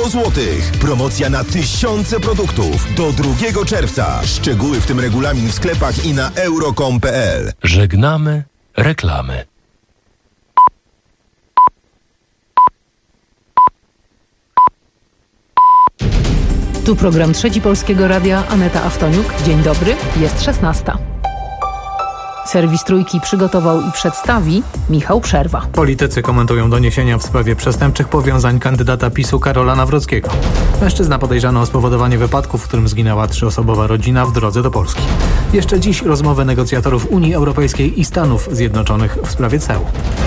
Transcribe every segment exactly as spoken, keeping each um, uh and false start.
sto złotych. Promocja na tysiące produktów do drugiego czerwca. Szczegóły w tym regulamin w sklepach i na euro kropka com kropka p l. Żegnamy reklamy. Tu program Trzeci Polskiego Radia, Aneta Awtoniuk. Dzień dobry, jest szesnasta. Serwis Trójki przygotował i przedstawi Michał Przerwa. Politycy komentują doniesienia w sprawie przestępczych powiązań kandydata PiSu Karola Nawrockiego. Mężczyzna podejrzany o spowodowanie wypadku, w którym zginęła trzyosobowa rodzina w drodze do Polski. Jeszcze dziś rozmowy negocjatorów Unii Europejskiej i Stanów Zjednoczonych w sprawie C E U.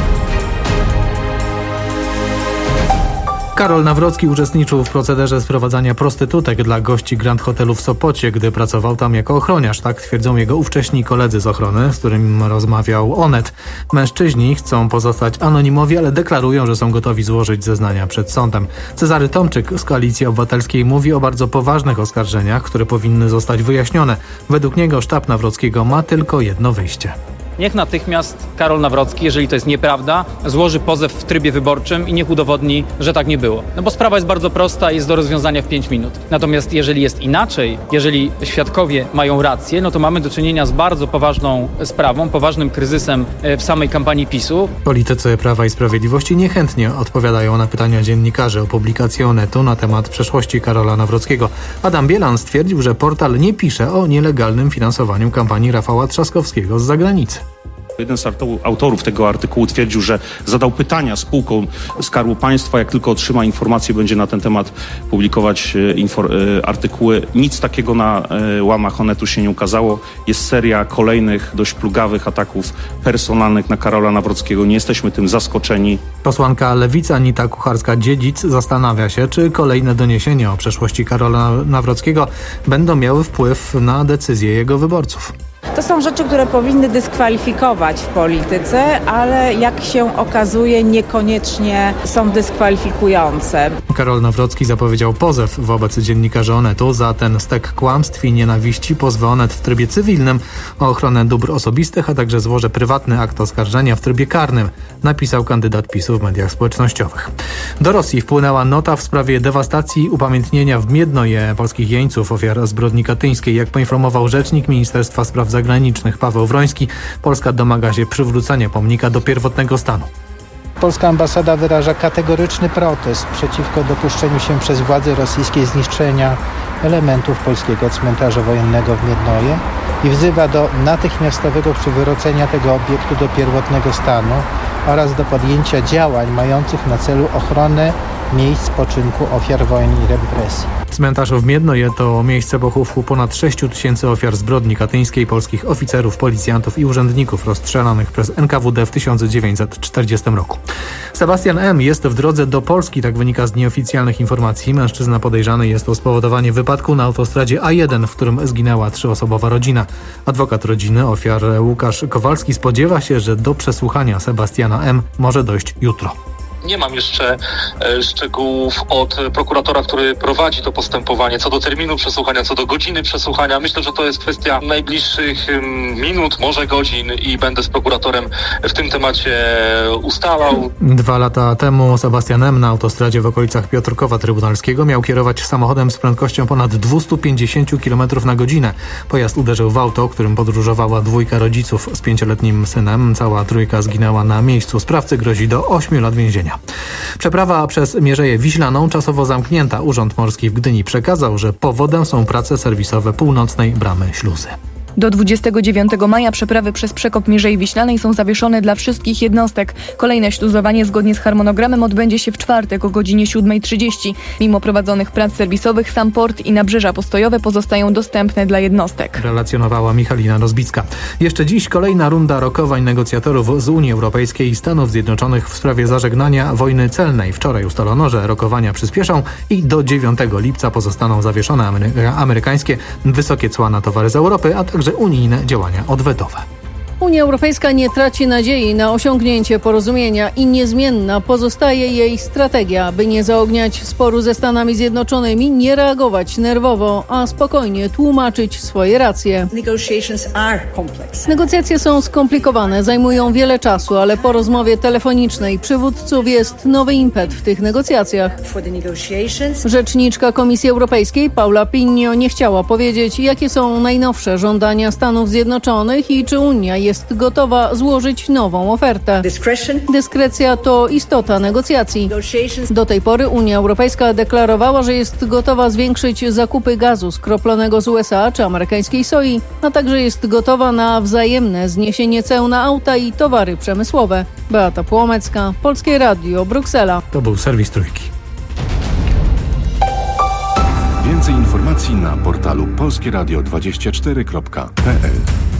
Karol Nawrocki uczestniczył w procederze sprowadzania prostytutek dla gości Grand Hotelu w Sopocie, gdy pracował tam jako ochroniarz. Tak twierdzą jego ówcześni koledzy z ochrony, z którymi rozmawiał Onet. Mężczyźni chcą pozostać anonimowi, ale deklarują, że są gotowi złożyć zeznania przed sądem. Cezary Tomczyk z Koalicji Obywatelskiej mówi o bardzo poważnych oskarżeniach, które powinny zostać wyjaśnione. Według niego sztab Nawrockiego ma tylko jedno wyjście. Niech natychmiast Karol Nawrocki, jeżeli to jest nieprawda, złoży pozew w trybie wyborczym i niech udowodni, że tak nie było. No bo sprawa jest bardzo prosta, jest do rozwiązania w pięć minut. Natomiast jeżeli jest inaczej, jeżeli świadkowie mają rację, no to mamy do czynienia z bardzo poważną sprawą, poważnym kryzysem w samej kampanii PiSu. Politycy Prawa i Sprawiedliwości niechętnie odpowiadają na pytania dziennikarzy o publikację Onetu na temat przeszłości Karola Nawrockiego. Adam Bielan stwierdził, że portal nie pisze o nielegalnym finansowaniu kampanii Rafała Trzaskowskiego z zagranicy. Jeden z autorów tego artykułu twierdził, że zadał pytania spółkom Skarbu Państwa. Jak tylko otrzyma informacje, będzie na ten temat publikować infor- artykuły. Nic takiego na łamach Onetu się nie ukazało. Jest seria kolejnych dość plugawych ataków personalnych na Karola Nawrockiego. Nie jesteśmy tym zaskoczeni. Posłanka Lewicy Anita Kucharska-Dziedzic zastanawia się, czy kolejne doniesienia o przeszłości Karola Nawrockiego będą miały wpływ na decyzje jego wyborców. To są rzeczy, które powinny dyskwalifikować w polityce, ale jak się okazuje, niekoniecznie są dyskwalifikujące. Karol Nawrocki zapowiedział pozew wobec dziennikarzy Onetu za ten stek kłamstw i nienawiści. Pozwę Onet w trybie cywilnym o ochronę dóbr osobistych, a także złoży prywatny akt oskarżenia w trybie karnym, napisał kandydat PiSu w mediach społecznościowych. Do Rosji wpłynęła nota w sprawie dewastacji upamiętnienia w Miednoje polskich jeńców, ofiar zbrodni katyńskiej. Jak poinformował rzecznik Ministerstwa Spraw Zagranicznych Paweł Wroński, Polska domaga się przywrócenia pomnika do pierwotnego stanu. Polska ambasada wyraża kategoryczny protest przeciwko dopuszczeniu się przez władze rosyjskie zniszczenia elementów polskiego cmentarza wojennego w Miednoje i wzywa do natychmiastowego przywrócenia tego obiektu do pierwotnego stanu oraz do podjęcia działań mających na celu ochronę miejsc spoczynku ofiar wojen i represji. Cmentarz w Miednoje to miejsce pochówku ponad sześć tysięcy ofiar zbrodni katyńskiej, polskich oficerów, policjantów i urzędników rozstrzelanych przez N K W D w tysiąc dziewięćset czterdziestym roku. Sebastian M. jest w drodze do Polski, tak wynika z nieoficjalnych informacji. Mężczyzna podejrzany jest o spowodowanie wypadku na autostradzie A jeden, w którym zginęła trzyosobowa rodzina. Adwokat rodziny ofiar Łukasz Kowalski spodziewa się, że do przesłuchania Sebastiana M. może dojść jutro. Nie mam jeszcze e, szczegółów od prokuratora, który prowadzi to postępowanie, co do terminu przesłuchania, co do godziny przesłuchania. Myślę, że to jest kwestia najbliższych um, minut, może godzin i będę z prokuratorem w tym temacie ustalał. Dwa lata temu Sebastian M. na autostradzie w okolicach Piotrkowa Trybunalskiego miał kierować samochodem z prędkością ponad dwieście pięćdziesiąt kilometrów na godzinę. Pojazd uderzył w auto, którym podróżowała dwójka rodziców z pięcioletnim synem. Cała trójka zginęła na miejscu. Sprawcy grozi do ośmiu lat więzienia. Przeprawa przez Mierzeję Wiślaną czasowo zamknięta. Urząd Morski w Gdyni przekazał, że powodem są prace serwisowe północnej bramy śluzy. Do dwudziestego dziewiątego maja przeprawy przez przekop Mierzei Wiślanej są zawieszone dla wszystkich jednostek. Kolejne śluzowanie zgodnie z harmonogramem odbędzie się w czwartek o godzinie siódma trzydzieści. Mimo prowadzonych prac serwisowych sam port i nabrzeża postojowe pozostają dostępne dla jednostek. Relacjonowała Michalina Rozbicka. Jeszcze dziś kolejna runda rokowań negocjatorów z Unii Europejskiej i Stanów Zjednoczonych w sprawie zażegnania wojny celnej. Wczoraj ustalono, że rokowania przyspieszą i do dziewiątego lipca pozostaną zawieszone amery- amerykańskie wysokie cła na towary z Europy, a także unijne działania odwetowe. Unia Europejska nie traci nadziei na osiągnięcie porozumienia i niezmienna pozostaje jej strategia, by nie zaogniać sporu ze Stanami Zjednoczonymi, nie reagować nerwowo, a spokojnie tłumaczyć swoje racje. Negocjacje są skomplikowane, zajmują wiele czasu, ale po rozmowie telefonicznej przywódców jest nowy impet w tych negocjacjach. Rzeczniczka Komisji Europejskiej Paula Pinho nie chciała powiedzieć, jakie są najnowsze żądania Stanów Zjednoczonych i czy Unia jest gotowa złożyć nową ofertę. Dyskrecja to istota negocjacji. Do tej pory Unia Europejska deklarowała, że jest gotowa zwiększyć zakupy gazu skroplonego z U S A czy amerykańskiej soi, a także jest gotowa na wzajemne zniesienie ceł na auta i towary przemysłowe. Beata Płomecka, Polskie Radio, Bruksela. To był serwis Trójki. Więcej informacji na portalu polskieradio dwadzieścia cztery kropka p l.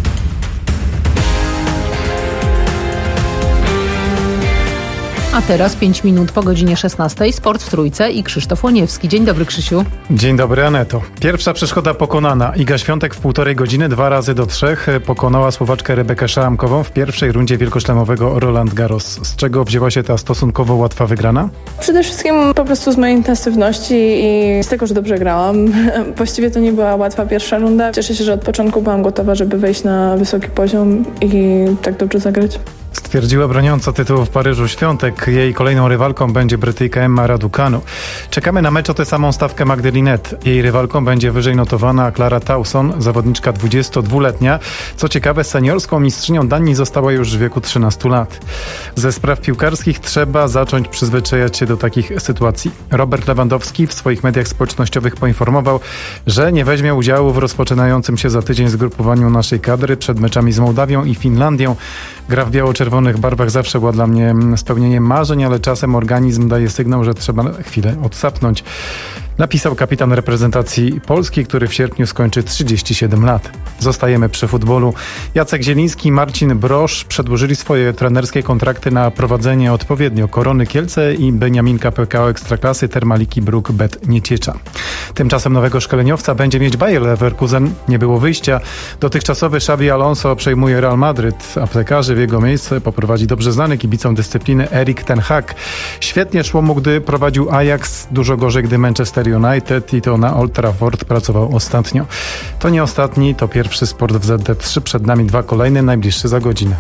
A teraz pięć minut po godzinie szesnastej. Sport w Trójce i Krzysztof Łoniewski. Dzień dobry, Krzysiu. Dzień dobry, Aneto. Pierwsza przeszkoda pokonana. Iga Świątek w półtorej godziny, dwa razy do trzech pokonała Słowaczkę Rebekę Szaramkową w pierwszej rundzie wielkoszlemowego Roland Garros. Z czego wzięła się ta stosunkowo łatwa wygrana? Przede wszystkim po prostu z mojej intensywności i z tego, że dobrze grałam. Właściwie to nie była łatwa pierwsza runda. Cieszę się, że od początku byłam gotowa, żeby wejść na wysoki poziom i tak dobrze zagrać. Stwierdziła broniąca tytułu w Paryżu Świątek. Jej kolejną rywalką będzie Brytyjka Emma Raducanu. Czekamy na mecz o tę samą stawkę Magdy Linette. Jej rywalką będzie wyżej notowana Clara Tauson, zawodniczka dwudziestodwuletnia. Co ciekawe, seniorską mistrzynią Danii została już w wieku trzynastu lat. Ze spraw piłkarskich trzeba zacząć przyzwyczajać się do takich sytuacji. Robert Lewandowski w swoich mediach społecznościowych poinformował, że nie weźmie udziału w rozpoczynającym się za tydzień zgrupowaniu naszej kadry przed meczami z Mołdawią i Finlandią. Gra w biało-czerwonych barwach zawsze była dla mnie spełnieniem marzeń, ale czasem organizm daje sygnał, że trzeba chwilę odsapnąć. Napisał kapitan reprezentacji Polski, który w sierpniu skończy trzydzieści siedem lat. Zostajemy przy futbolu. Jacek Zieliński i Marcin Brosz przedłużyli swoje trenerskie kontrakty na prowadzenie odpowiednio Korony Kielce i Beniaminka P K O Ekstraklasy Termaliki Bruk Bet Nieciecza. Tymczasem nowego szkoleniowca będzie mieć Bayer Leverkusen. Nie było wyjścia. Dotychczasowy Xabi Alonso przejmuje Real Madryt. Aptekarzy w jego miejsce poprowadzi dobrze znany kibicom dyscypliny Erik ten Hag. Świetnie szło mu, gdy prowadził Ajax. Dużo gorzej, gdy Manchester United i to na Old Trafford pracował ostatnio. To nie ostatni, to pierwszy Sport w Z D trzy. Przed nami dwa kolejne, najbliższe za godzinę.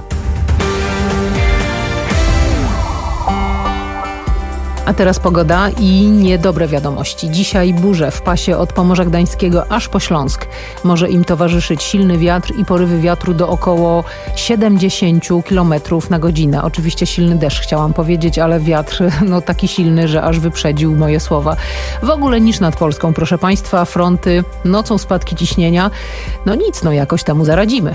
A teraz pogoda i niedobre wiadomości. Dzisiaj burze w pasie od Pomorza Gdańskiego aż po Śląsk. Może im towarzyszyć silny wiatr i porywy wiatru do około siedemdziesiąt kilometrów na godzinę. Oczywiście silny deszcz chciałam powiedzieć, ale wiatr no taki silny, że aż wyprzedził moje słowa. W ogóle niż nad Polską, proszę Państwa, fronty, nocą spadki ciśnienia. No nic, no jakoś temu zaradzimy.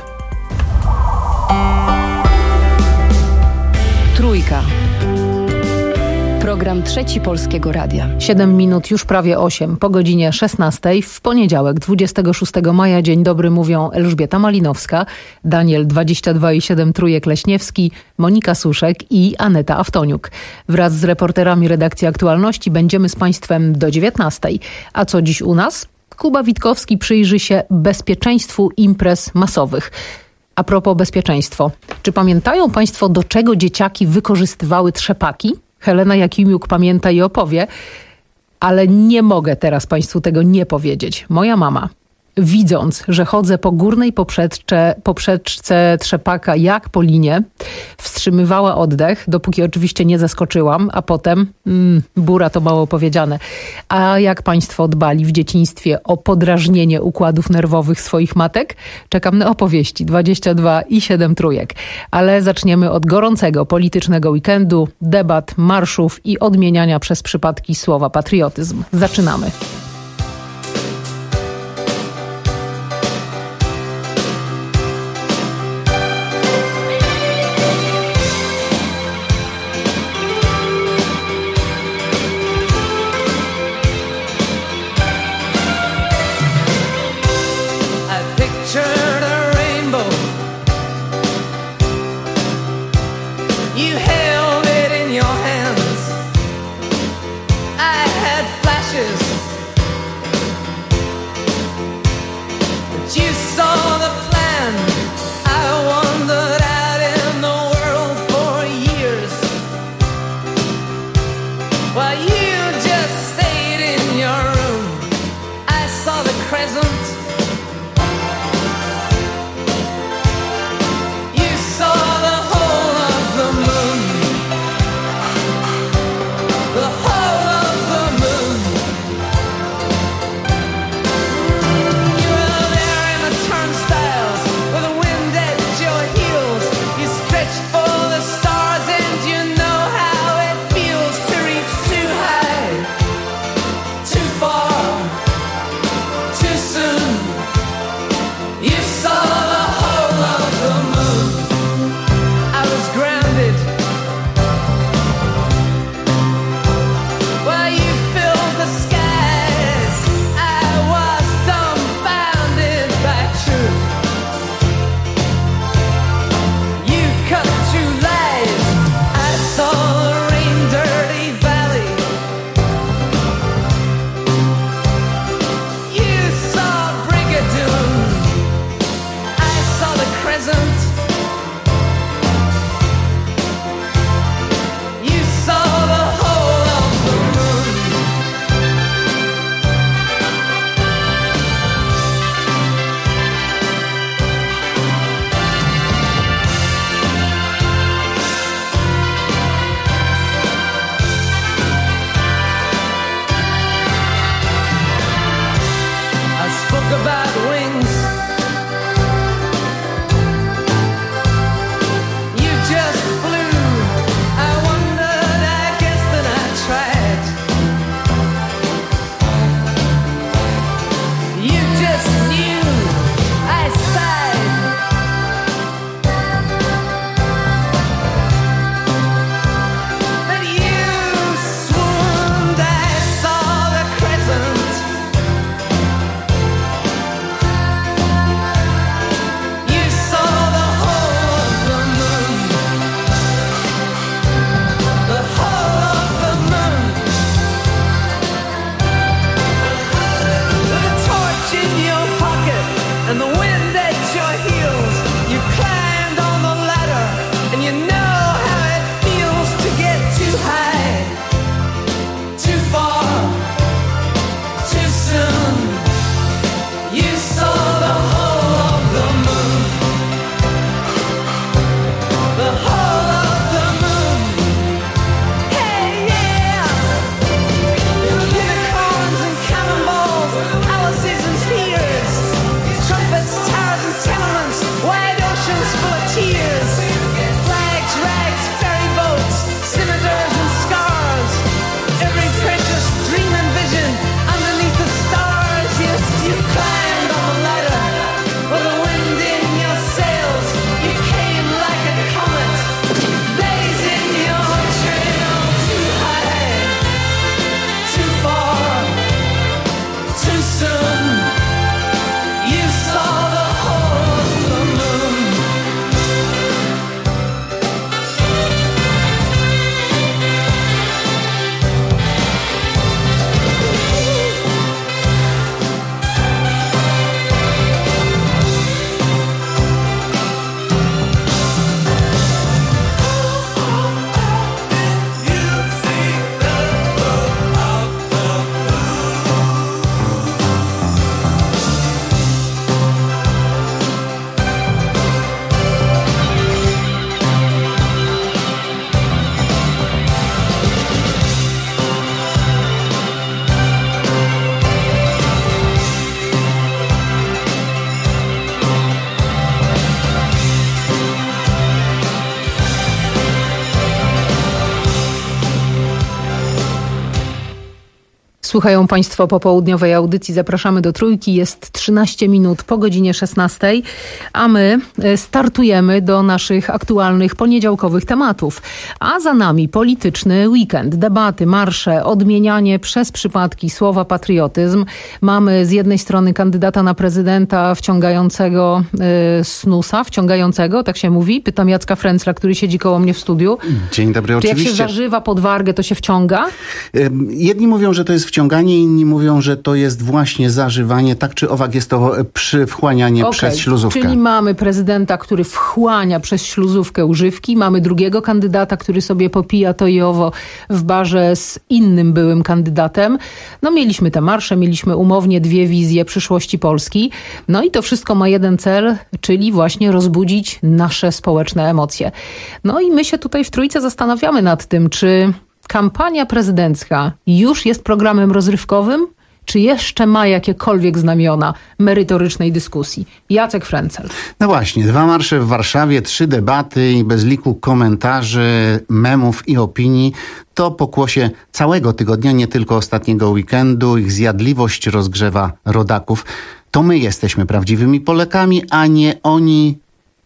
Trójka. Program Trzeci Polskiego Radia. siedem minut, już prawie osiem, po godzinie szesnastej w poniedziałek, dwudziestego szóstego maja. Dzień dobry mówią Elżbieta Malinowska, Daniel dwadzieścia dwa i siedem Trójek Leśniewski, Monika Suszek i Aneta Aftoniuk. Wraz z reporterami redakcji Aktualności będziemy z Państwem do dziewiętnastej. A co dziś u nas? Kuba Witkowski przyjrzy się bezpieczeństwu imprez masowych. A propos bezpieczeństwo. Czy pamiętają Państwo, do czego dzieciaki wykorzystywały trzepaki? Helena Jakimiuk pamięta i opowie, ale nie mogę teraz Państwu tego nie powiedzieć. Moja mama, widząc, że chodzę po górnej poprzeczce, poprzeczce trzepaka jak po linie, wstrzymywała oddech, dopóki oczywiście nie zaskoczyłam, a potem, mm, bura to mało powiedziane. A jak Państwo dbali w dzieciństwie o podrażnienie układów nerwowych swoich matek? Czekam na opowieści dwadzieścia dwa i siedem Trójek. Ale zaczniemy od gorącego politycznego weekendu, debat, marszów i odmieniania przez przypadki słowa patriotyzm. Zaczynamy. Słuchają Państwo popołudniowej audycji. Zapraszamy do Trójki. Jest trzynaście minut po godzinie szesnastej, a my startujemy do naszych aktualnych poniedziałkowych tematów. A za nami polityczny weekend, debaty, marsze, odmienianie przez przypadki słowa patriotyzm. Mamy z jednej strony kandydata na prezydenta wciągającego y, snusa, wciągającego, tak się mówi. Pytam Jacka Fręcla, który siedzi koło mnie w studiu. Dzień dobry, Czy oczywiście. jak się zażywa pod wargę, to się wciąga? Jedni mówią, że to jest wciąganie, wciąganie, inni mówią, że to jest właśnie zażywanie. Tak czy owak jest to przywchłanianie okay, przez śluzówkę. Czyli mamy prezydenta, który wchłania przez śluzówkę używki, mamy drugiego kandydata, który sobie popija to i owo w barze z innym byłym kandydatem. No mieliśmy te marsze, mieliśmy umownie dwie wizje przyszłości Polski. No i to wszystko ma jeden cel, czyli właśnie rozbudzić nasze społeczne emocje. No i my się tutaj w Trójce zastanawiamy nad tym, czy kampania prezydencka już jest programem rozrywkowym, czy jeszcze ma jakiekolwiek znamiona merytorycznej dyskusji? Jacek Frencel. No właśnie, dwa marsze w Warszawie, trzy debaty i bez liku komentarzy, memów i opinii. To pokłosie całego tygodnia, nie tylko ostatniego weekendu. Ich zjadliwość rozgrzewa rodaków. To my jesteśmy prawdziwymi Polakami, a nie oni.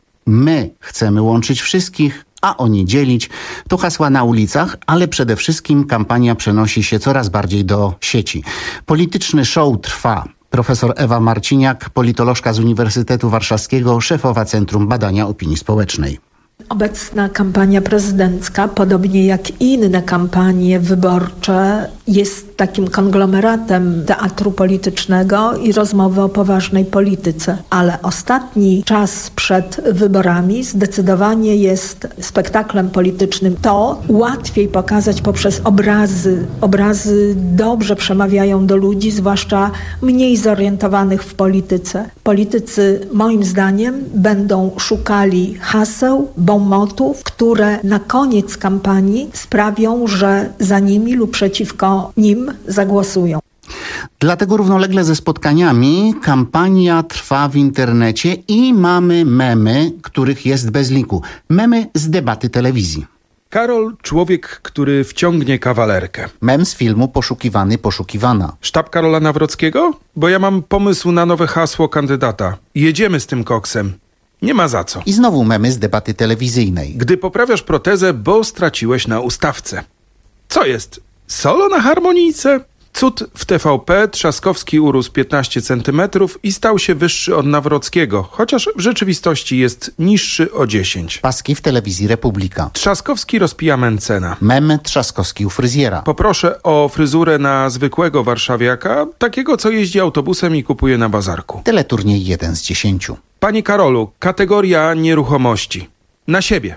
My chcemy łączyć wszystkich, a oni dzielić. To hasła na ulicach, ale przede wszystkim kampania przenosi się coraz bardziej do sieci. Polityczny show trwa. Profesor Ewa Marciniak, politolożka z Uniwersytetu Warszawskiego, szefowa Centrum Badania Opinii Społecznej. Obecna kampania prezydencka, podobnie jak inne kampanie wyborcze, jest takim konglomeratem teatru politycznego i rozmowy o poważnej polityce. Ale ostatni czas przed wyborami zdecydowanie jest spektaklem politycznym. To łatwiej pokazać poprzez obrazy. Obrazy dobrze przemawiają do ludzi, zwłaszcza mniej zorientowanych w polityce. Politycy, moim zdaniem, będą szukali haseł, bonmotów, które na koniec kampanii sprawią, że za nimi lub przeciwko nim zagłosują. Dlatego równolegle ze spotkaniami kampania trwa w internecie i mamy memy, których jest bez liku. Memy z debaty telewizji. Karol, człowiek, który wciągnie kawalerkę. Mem z filmu Poszukiwany, poszukiwana. Sztab Karola Nawrockiego? Bo ja mam pomysł na nowe hasło kandydata. Jedziemy z tym koksem. Nie ma za co. I znowu memy z debaty telewizyjnej. Gdy poprawiasz protezę, bo straciłeś na ustawce. Co jest? Solo na harmonijce? Cud w T V P, Trzaskowski urósł piętnaście centymetrów i stał się wyższy od Nawrockiego, chociaż w rzeczywistości jest niższy o dziesięć. Paski w telewizji Republika. Trzaskowski rozpija Mencena. Mem Trzaskowski u fryzjera. Poproszę o fryzurę na zwykłego warszawiaka, takiego co jeździ autobusem i kupuje na bazarku. Teleturniej jeden z dziesięciu. Panie Karolu, kategoria nieruchomości. Na siebie.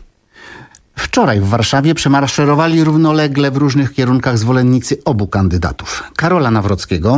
Wczoraj w Warszawie przemaszerowali równolegle w różnych kierunkach zwolennicy obu kandydatów. Karola Nawrockiego.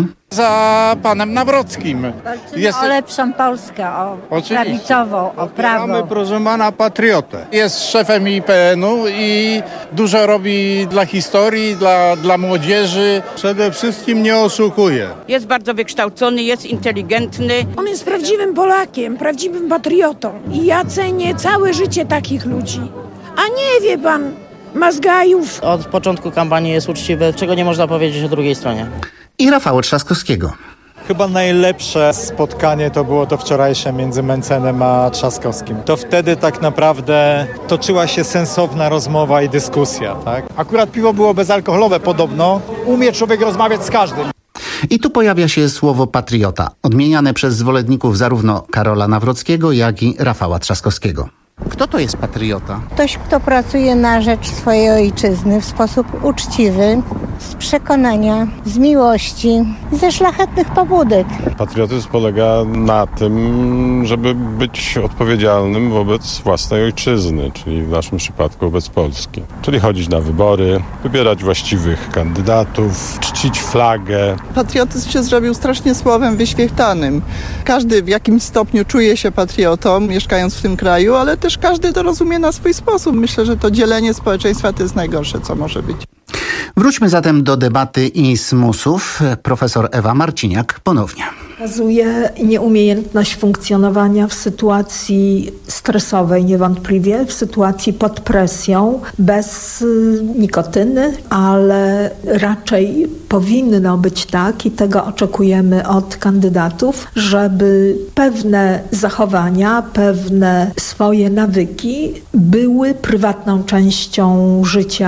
Za panem Nawrockim. Jest... O lepszą Polskę, o Oczywiście. prawicową, o prawo. Mamy, proszę pana, patriotę. Jest szefem I P N u i dużo robi dla historii, dla, dla młodzieży. Przede wszystkim nie oszukuje. Jest bardzo wykształcony, jest inteligentny. On jest prawdziwym Polakiem, prawdziwym patriotą. I ja cenię całe życie takich ludzi. A nie wie pan, mazgajów. Od początku kampanii jest uczciwy, czego nie można powiedzieć o drugiej stronie. I Rafała Trzaskowskiego. Chyba najlepsze spotkanie to było to wczorajsze między Mencenem a Trzaskowskim. To wtedy tak naprawdę toczyła się sensowna rozmowa i dyskusja, tak? Akurat piwo było bezalkoholowe podobno. Umie człowiek rozmawiać z każdym. I tu pojawia się słowo patriota, odmieniane przez zwolenników zarówno Karola Nawrockiego, jak i Rafała Trzaskowskiego. Kto to jest patriota? Ktoś, kto pracuje na rzecz swojej ojczyzny w sposób uczciwy, z przekonania, z miłości, ze szlachetnych pobudek. Patriotyzm polega na tym, żeby być odpowiedzialnym wobec własnej ojczyzny, czyli w naszym przypadku wobec Polski. Czyli chodzić na wybory, wybierać właściwych kandydatów, czcić flagę. Patriotyzm się zrobił strasznie słowem wyświechtanym. Każdy w jakimś stopniu czuje się patriotą, mieszkając w tym kraju, ale też każdy to rozumie na swój sposób. Myślę, że to dzielenie społeczeństwa to jest najgorsze, co może być. Wróćmy zatem do debaty i smusów. Profesor Ewa Marciniak ponownie. Pokazuje nieumiejętność funkcjonowania w sytuacji stresowej niewątpliwie, w sytuacji pod presją, bez nikotyny, ale raczej powinno być tak i tego oczekujemy od kandydatów, żeby pewne zachowania, pewne swoje nawyki były prywatną częścią życia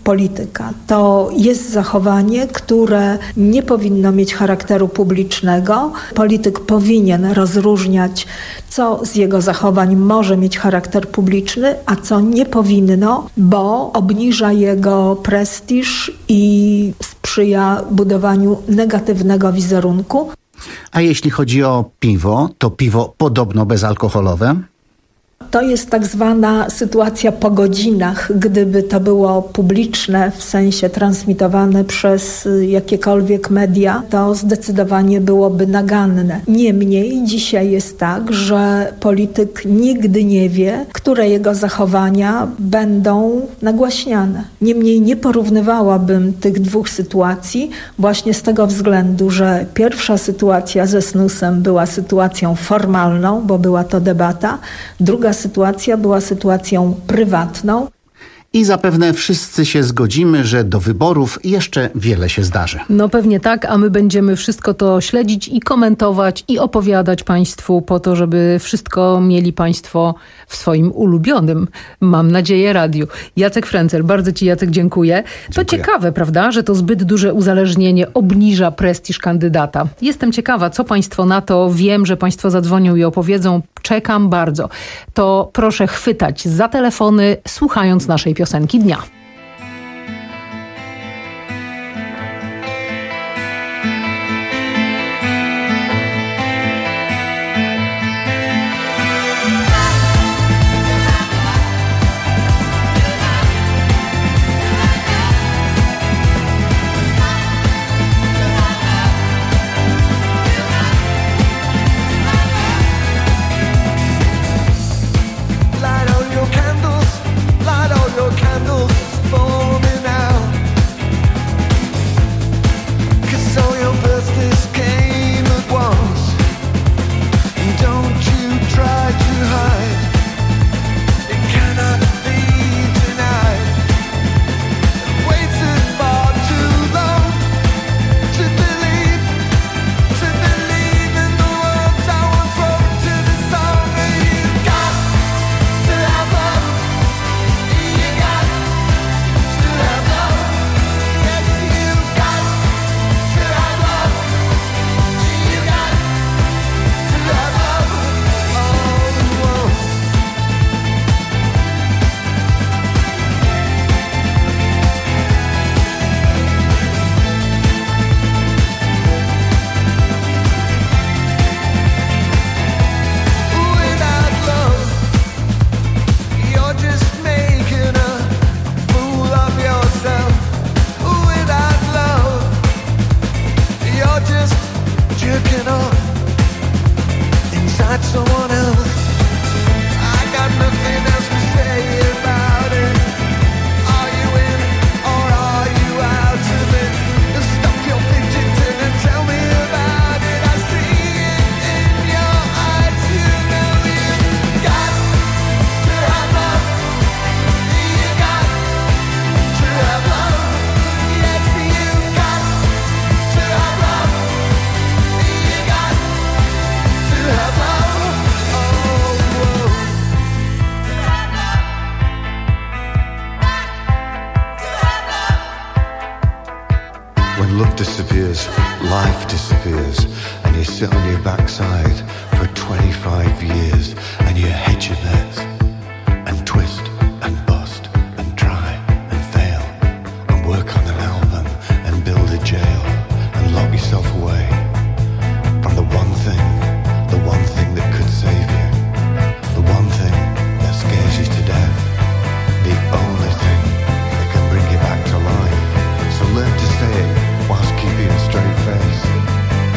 polityka. To jest zachowanie, które nie powinno mieć charakteru publicznego. Polityk powinien rozróżniać, co z jego zachowań może mieć charakter publiczny, a co nie powinno, bo obniża jego prestiż i sprzyja budowaniu negatywnego wizerunku. A jeśli chodzi o piwo, to piwo podobno bezalkoholowe? To jest tak zwana sytuacja po godzinach. Gdyby to było publiczne, w sensie transmitowane przez jakiekolwiek media, to zdecydowanie byłoby naganne. Niemniej dzisiaj jest tak, że polityk nigdy nie wie, które jego zachowania będą nagłaśniane. Niemniej nie porównywałabym tych dwóch sytuacji właśnie z tego względu, że pierwsza sytuacja ze snusem była sytuacją formalną, bo była to debata. Druga sytuacja była sytuacją prywatną. I zapewne wszyscy się zgodzimy, że do wyborów jeszcze wiele się zdarzy. No pewnie tak, a my będziemy wszystko to śledzić i komentować i opowiadać Państwu po to, żeby wszystko mieli Państwo w swoim ulubionym, mam nadzieję, radiu. Jacek Frencel, bardzo Ci, Jacek, dziękuję. To dziękuję. Ciekawe, prawda, że to zbyt duże uzależnienie obniża prestiż kandydata. Jestem ciekawa, co Państwo na to. Wiem, że Państwo zadzwonią i opowiedzą. Czekam bardzo. To proszę chwytać za telefony, słuchając naszej piosenki dnia.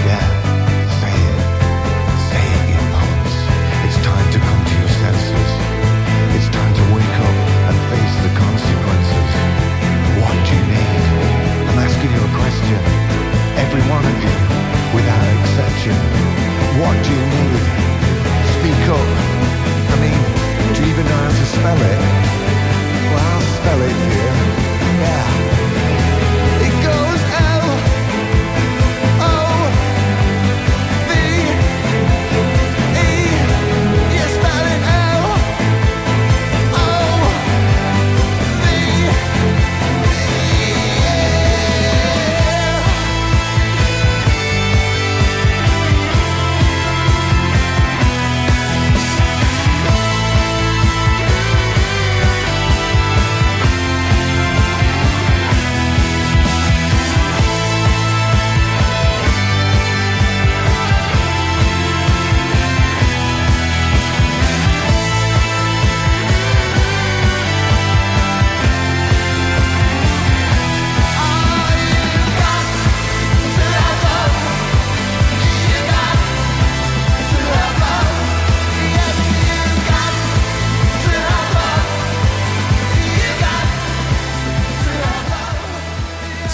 It's time to come to your senses.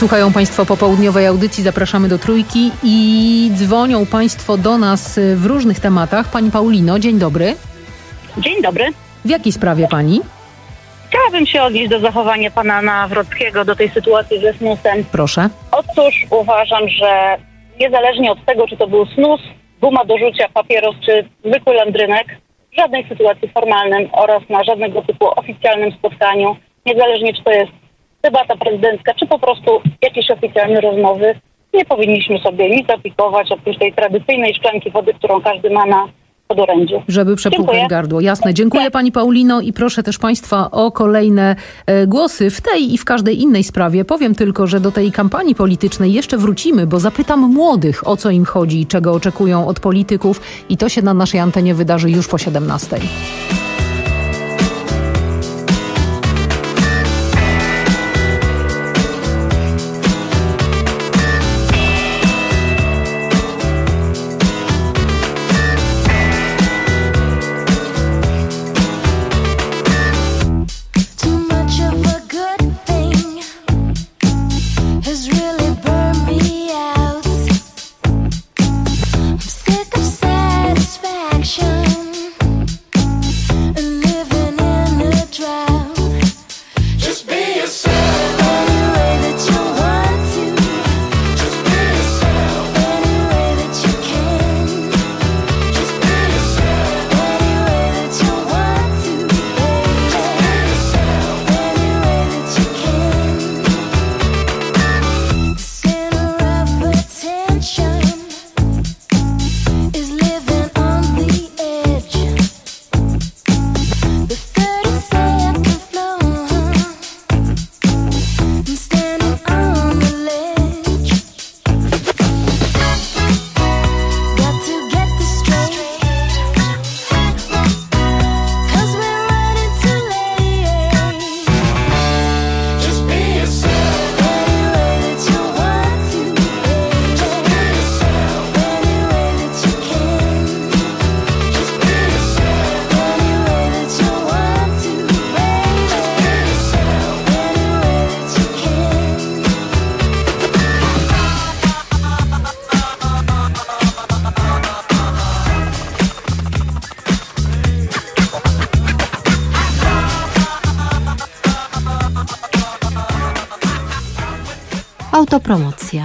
Słuchają Państwo popołudniowej audycji, zapraszamy do Trójki i dzwonią Państwo do nas w różnych tematach. Pani Paulino, dzień dobry. Dzień dobry. W jakiej sprawie pani? Chciałabym się odnieść do zachowania pana Nawrockiego, do tej sytuacji ze snusem. Proszę. Otóż uważam, że niezależnie od tego, czy to był snus, guma do rzucia, papieros czy zwykły landrynek, w żadnej sytuacji formalnym oraz na żadnego typu oficjalnym spotkaniu, niezależnie czy to jest debata prezydencka, czy po prostu jakieś oficjalne rozmowy, nie powinniśmy sobie nic opikować oprócz tej tradycyjnej szklanki wody, którą każdy ma na podorędziu. Żeby przepłukać gardło. Jasne. Dziękuję tak. Pani Paulino i proszę też Państwa o kolejne e, głosy w tej i w każdej innej sprawie. Powiem tylko, że do tej kampanii politycznej jeszcze wrócimy, bo zapytam młodych, o co im chodzi i czego oczekują od polityków i to się na naszej antenie wydarzy już po siedemnastej. Autopromocja.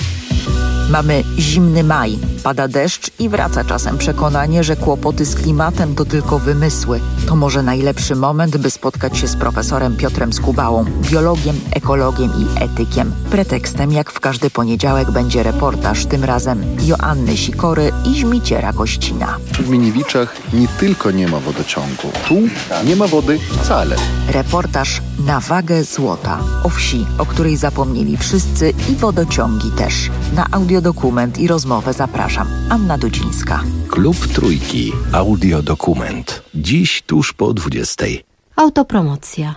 Mamy zimny maj, pada deszcz i wraca czasem przekonanie, że kłopoty z klimatem to tylko wymysły. To może najlepszy moment, by spotkać się z profesorem Piotrem Skubałą, biologiem, ekologiem i etykiem. Pretekstem, jak w każdy poniedziałek, będzie reportaż, tym razem Joanny Sikory i Żmiciera Kościna. W Miniewiczach nie tylko nie ma wodociągu, tu nie ma wody wcale. Reportaż na wagę złota. O wsi, o której zapomnieli wszyscy i wodociągi też. Na audiodokument i rozmowę zapraszam. Anna Dudzińska. Klub Trójki. Audiodokument. Dziś tuż po dwudziestej. Autopromocja.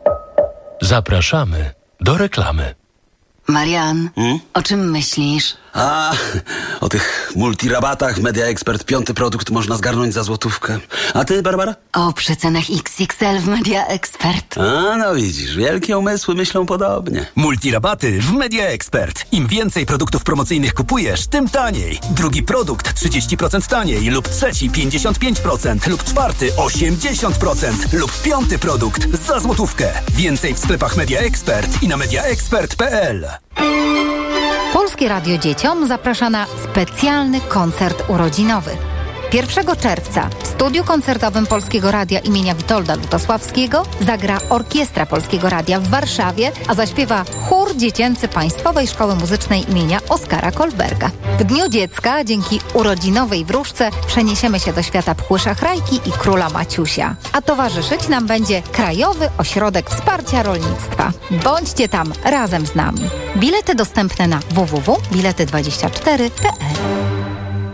Zapraszamy do reklamy. Marian, Hmm? o czym myślisz? A, o tych multirabatach Media Expert. Piąty produkt można zgarnąć za złotówkę. A ty, Barbara? O przecenach X X L w Media Expert. A, no widzisz, wielkie umysły myślą podobnie. Multirabaty w Media Expert. Im więcej produktów promocyjnych kupujesz, tym taniej. Drugi produkt trzydzieści procent taniej lub trzeci pięćdziesiąt pięć procent lub czwarty osiemdziesiąt procent lub piąty produkt za złotówkę. Więcej w sklepach Media Expert i na mediaexpert kropka p l. Polskie Radio Dzieciom zaprasza na specjalny koncert urodzinowy. pierwszego czerwca w studiu koncertowym Polskiego Radia imienia Witolda Lutosławskiego zagra Orkiestra Polskiego Radia w Warszawie, a zaśpiewa chór dziecięcy Państwowej Szkoły Muzycznej imienia Oskara Kolberga. W Dniu Dziecka dzięki urodzinowej wróżce przeniesiemy się do świata Pchły Szachrajki i Króla Maciusia. A towarzyszyć nam będzie Krajowy Ośrodek Wsparcia Rolnictwa. Bądźcie tam razem z nami. Bilety dostępne na w w w kropka bilety dwadzieścia cztery kropka p l.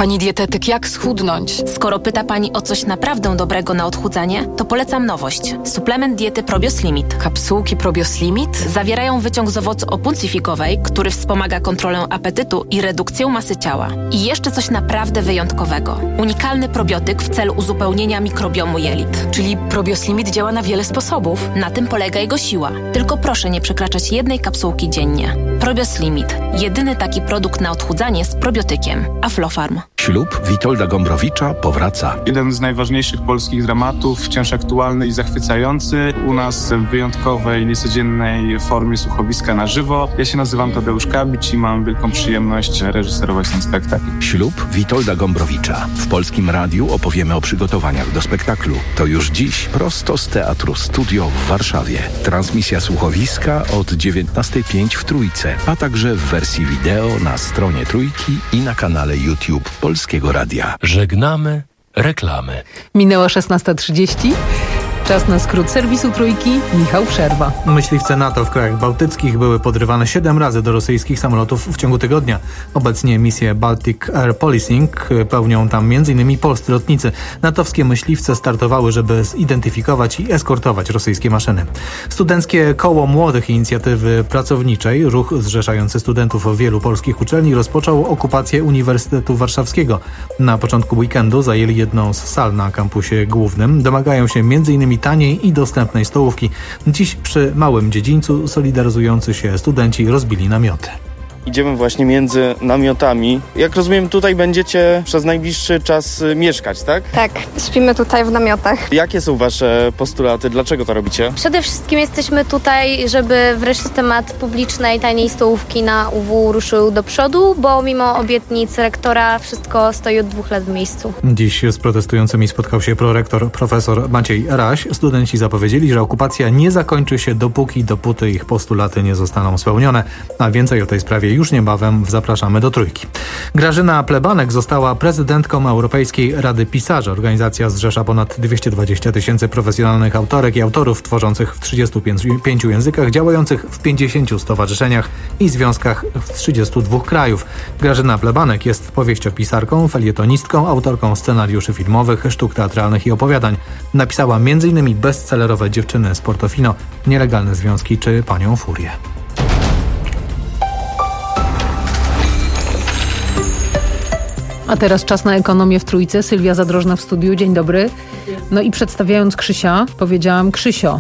Pani dietetyk, jak schudnąć? Skoro pyta Pani o coś naprawdę dobrego na odchudzanie, to polecam nowość. Suplement diety Probios Limit. Kapsułki Probios Limit? Zawierają wyciąg z owocu opuncifikowej, który wspomaga kontrolę apetytu i redukcję masy ciała. I jeszcze coś naprawdę wyjątkowego. Unikalny probiotyk w celu uzupełnienia mikrobiomu jelit. Czyli Probios Limit działa na wiele sposobów. Na tym polega jego siła. Tylko proszę nie przekraczać jednej kapsułki dziennie. Probios Limit. Jedyny taki produkt na odchudzanie z probiotykiem. Aflofarm. Ślub Witolda Gombrowicza powraca. Jeden z najważniejszych polskich dramatów, wciąż aktualny i zachwycający. U nas w wyjątkowej, niecodziennej formie słuchowiska na żywo. Ja się nazywam Tadeusz Kabicz i mam wielką przyjemność reżyserować ten spektakl. Ślub Witolda Gombrowicza. W Polskim Radiu opowiemy o przygotowaniach do spektaklu. To już dziś prosto z Teatru Studio w Warszawie. Transmisja słuchowiska od dziewiętnastej pięć w Trójce, a także w wersji wideo na stronie Trójki i na kanale YouTube Polskiego Radia. Żegnamy reklamy. Minęła szesnasta trzydzieści. Czas na skrót serwisu Trójki. Michał Przerwa. Myśliwce NATO w krajach bałtyckich były podrywane siedem razy do rosyjskich samolotów w ciągu tygodnia. Obecnie misję Baltic Air Policing pełnią tam m in polscy lotnicy. Natowskie myśliwce startowały, żeby zidentyfikować i eskortować rosyjskie maszyny. Studenckie Koło Młodych Inicjatywy Pracowniczej, ruch zrzeszający studentów wielu polskich uczelni, rozpoczął okupację Uniwersytetu Warszawskiego. Na początku weekendu zajęli jedną z sal na kampusie głównym. Domagają się m.in. taniej i dostępnej stołówki. Dziś przy małym dziedzińcu solidaryzujący się studenci rozbili namioty. Idziemy właśnie między namiotami. Jak rozumiem, tutaj będziecie przez najbliższy czas mieszkać, tak? Tak, śpimy tutaj w namiotach. Jakie są wasze postulaty? Dlaczego to robicie? Przede wszystkim jesteśmy tutaj, żeby wreszcie temat publicznej, taniej stołówki na U W ruszył do przodu, bo mimo obietnic rektora wszystko stoi od dwóch lat w miejscu. Dziś z protestującymi spotkał się prorektor profesor Maciej Raś. Studenci zapowiedzieli, że okupacja nie zakończy się dopóki, dopóty ich postulaty nie zostaną spełnione. A więcej o tej sprawie już niebawem Zapraszamy do Trójki. Grażyna Plebanek została prezydentką Europejskiej Rady Pisarzy. Organizacja zrzesza ponad dwieście dwadzieścia tysięcy profesjonalnych autorek i autorów tworzących w trzydziestu pięciu językach, działających w pięćdziesięciu stowarzyszeniach i związkach w trzydziestu dwóch krajów. Grażyna Plebanek jest powieściopisarką, felietonistką, autorką scenariuszy filmowych, sztuk teatralnych i opowiadań. Napisała między innymi bestsellerowe Dziewczyny z Portofino, Nielegalne związki czy Panią Furię. A teraz czas na ekonomię w Trójce. Sylwia Zadrożna w studiu. Dzień dobry. No i przedstawiając Krzysia, powiedziałam Krzysio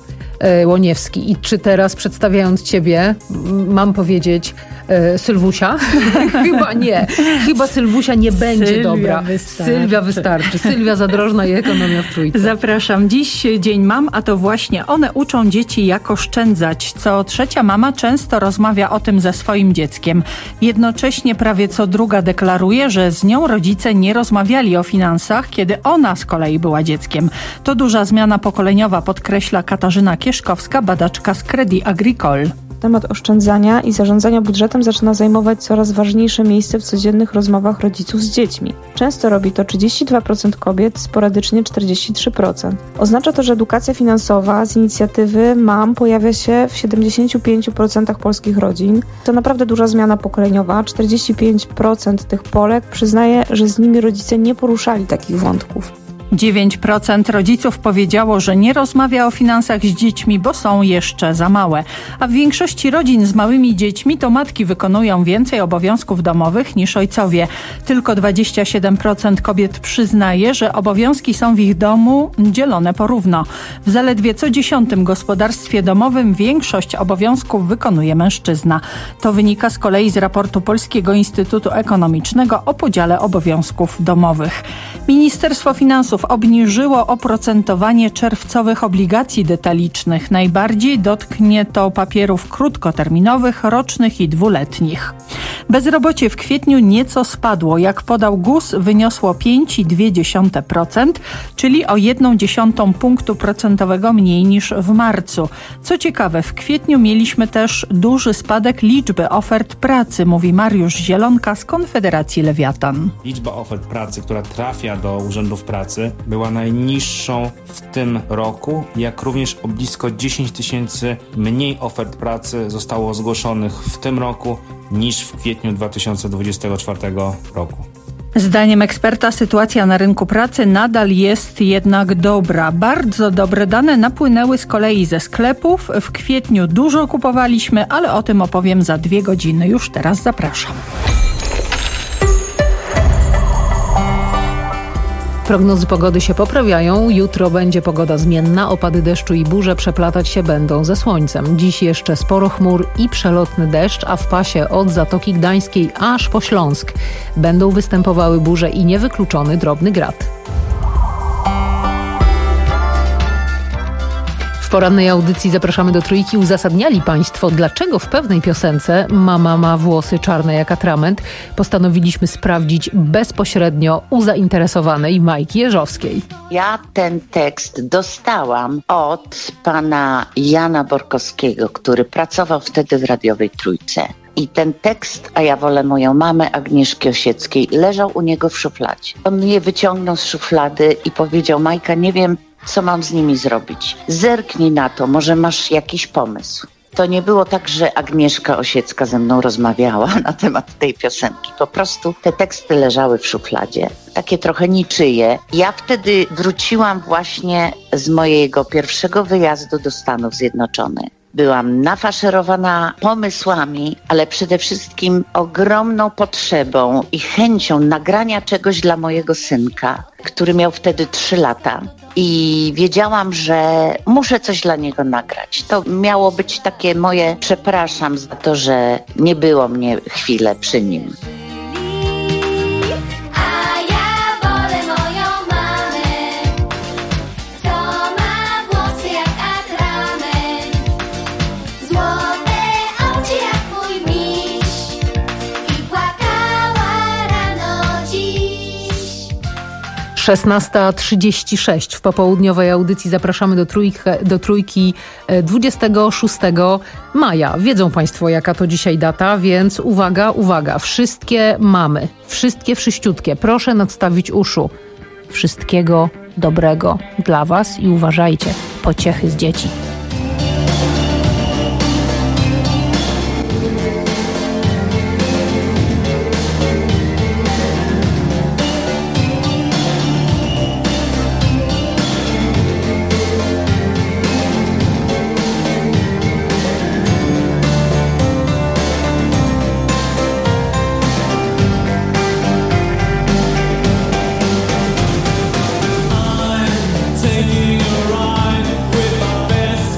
e, Łoniewski. I czy teraz przedstawiając ciebie, mam powiedzieć e, Sylwusia? Chyba nie. Chyba Sylwusia nie będzie Sylwia dobra. Wystarczy. Sylwia wystarczy. Sylwia Zadrożna i ekonomia w Trójce. Zapraszam. Dziś Dzień Mam, a to właśnie one uczą dzieci, jak oszczędzać. Co trzecia mama często rozmawia o tym ze swoim dzieckiem. Jednocześnie prawie co druga deklaruje, że z nią rodzice nie rozmawiali o finansach, kiedy ona z kolei była dzieckiem. To duża zmiana pokoleniowa, podkreśla Katarzyna Kieszkowska, badaczka z Crédit Agricole. Temat oszczędzania i zarządzania budżetem zaczyna zajmować coraz ważniejsze miejsce w codziennych rozmowach rodziców z dziećmi. Często robi to trzydzieści dwa procent kobiet, sporadycznie czterdzieści trzy procent. Oznacza to, że edukacja finansowa z inicjatywy Mam pojawia się w siedemdziesięciu pięciu procentach polskich rodzin. To naprawdę duża zmiana pokoleniowa. czterdzieści pięć procent tych Polek przyznaje, że z nimi rodzice nie poruszali takich wątków. dziewięć procent rodziców powiedziało, że nie rozmawia o finansach z dziećmi, bo są jeszcze za małe. A w większości rodzin z małymi dziećmi to matki wykonują więcej obowiązków domowych niż ojcowie. Tylko dwadzieścia siedem procent kobiet przyznaje, że obowiązki są w ich domu dzielone porówno. W zaledwie co dziesiątym gospodarstwie domowym większość obowiązków wykonuje mężczyzna. To wynika z kolei z raportu Polskiego Instytutu Ekonomicznego o podziale obowiązków domowych. Ministerstwo Finansów obniżyło oprocentowanie czerwcowych obligacji detalicznych. Najbardziej dotknie to papierów krótkoterminowych, rocznych i dwuletnich. Bezrobocie w kwietniu nieco spadło. Jak podał G U S, wyniosło pięć i dwie dziesiąte procent, czyli o jedną dziesiątą punktu procentowego mniej niż w marcu. Co ciekawe, w kwietniu mieliśmy też duży spadek liczby ofert pracy, mówi Mariusz Zielonka z Konfederacji Lewiatan. Liczba ofert pracy, która trafia do urzędów pracy, była najniższą w tym roku, jak również o blisko dziesięć tysięcy mniej ofert pracy zostało zgłoszonych w tym roku niż w kwietniu dwa tysiące dwudziestego czwartego roku. Zdaniem eksperta sytuacja na rynku pracy nadal jest jednak dobra. Bardzo dobre dane napłynęły z kolei ze sklepów. W kwietniu dużo kupowaliśmy, ale o tym opowiem za dwie godziny. Już teraz zapraszam. Prognozy pogody się poprawiają. Jutro będzie pogoda zmienna. Opady deszczu i burze przeplatać się będą ze słońcem. Dziś jeszcze sporo chmur i przelotny deszcz, a w pasie od Zatoki Gdańskiej aż po Śląsk będą występowały burze i niewykluczony drobny grad. W porannej audycji zapraszamy do Trójki. Uzasadniali Państwo, dlaczego w pewnej piosence Mama ma włosy czarne jak atrament. Postanowiliśmy sprawdzić bezpośrednio u zainteresowanej Majki Jeżowskiej. Ja ten tekst dostałam od pana Jana Borkowskiego, który pracował wtedy w radiowej Trójce. I ten tekst, a ja wolę moją mamę, Agnieszki Osieckiej, leżał u niego w szufladzie. On mnie wyciągnął z szuflady i powiedział: Majka, nie wiem, co mam z nimi zrobić. Zerknij na to, może masz jakiś pomysł. To nie było tak, że Agnieszka Osiecka ze mną rozmawiała na temat tej piosenki. Po prostu te teksty leżały w szufladzie, takie trochę niczyje. Ja wtedy wróciłam właśnie z mojego pierwszego wyjazdu do Stanów Zjednoczonych. Byłam nafaszerowana pomysłami, ale przede wszystkim ogromną potrzebą i chęcią nagrania czegoś dla mojego synka, który miał wtedy trzy lata. I wiedziałam, że muszę coś dla niego nagrać. To miało być takie moje przepraszam za to, że nie było mnie chwilę przy nim. szesnasta trzydzieści sześć w popołudniowej audycji zapraszamy do, trójkę, do Trójki dwudziestego szóstego maja. Wiedzą Państwo, jaka to dzisiaj data, więc uwaga, uwaga. Wszystkie mamy, wszystkie wszyściutkie, proszę nadstawić uszu. Wszystkiego dobrego dla Was i uważajcie, pociechy z dzieci. Taking a ride with my best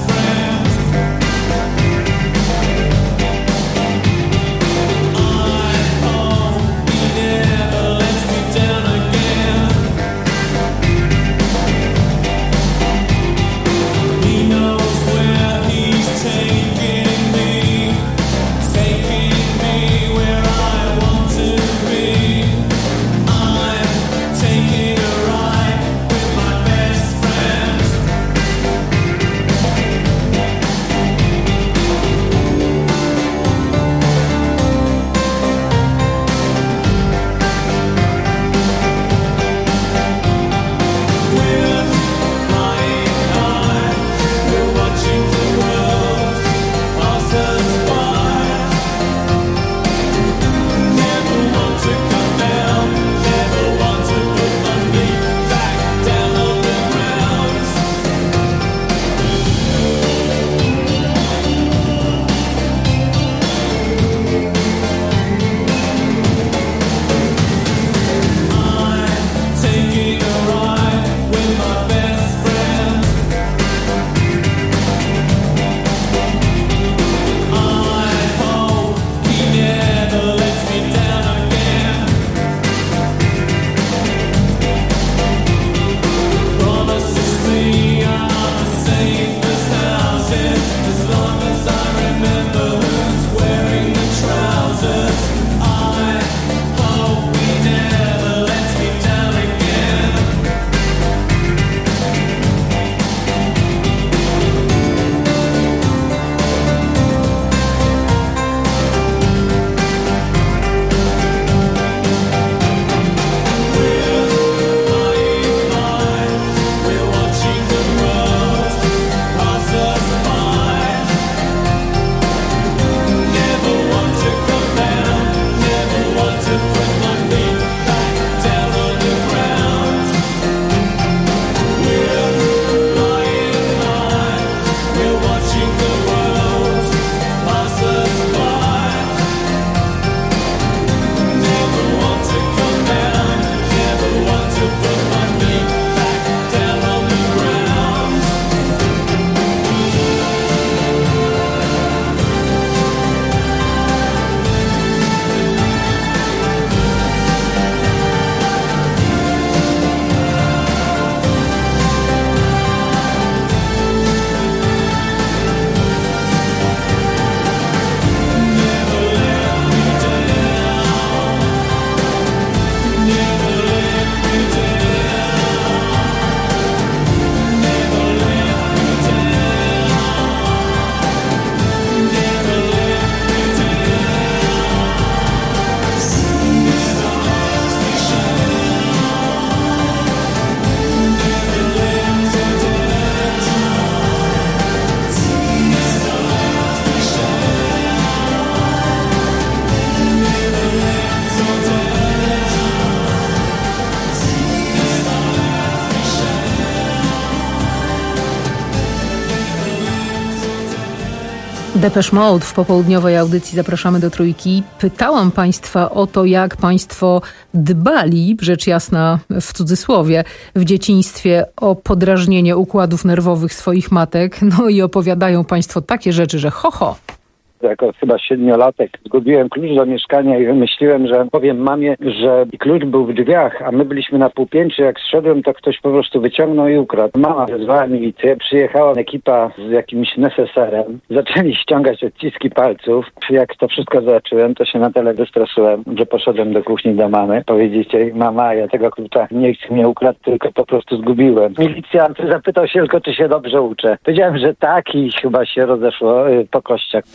Depeche Mode w popołudniowej audycji Zapraszamy do Trójki. Pytałam Państwa o to, jak Państwo dbali, rzecz jasna w cudzysłowie, w dzieciństwie o podrażnienie układów nerwowych swoich matek. No i opowiadają Państwo takie rzeczy, że ho, ho. Jako chyba siedmiolatek zgubiłem klucz do mieszkania i wymyśliłem, że powiem mamie, że klucz był w drzwiach, a my byliśmy na półpiętrze. Jak zszedłem, to ktoś po prostu wyciągnął i ukradł. Mama wezwała milicję, przyjechała ekipa z jakimś neseserem. Zaczęli ściągać odciski palców. Jak to wszystko zobaczyłem, to się na tyle wystraszyłem, że poszedłem do kuchni do mamy. Powiedzieć jej, mama, ja tego klucza nie chcę, nie ukradł, tylko po prostu zgubiłem. Milicjant zapytał się tylko, czy się dobrze uczę. Powiedziałem, że tak i chyba się rozeszło y, po kościach.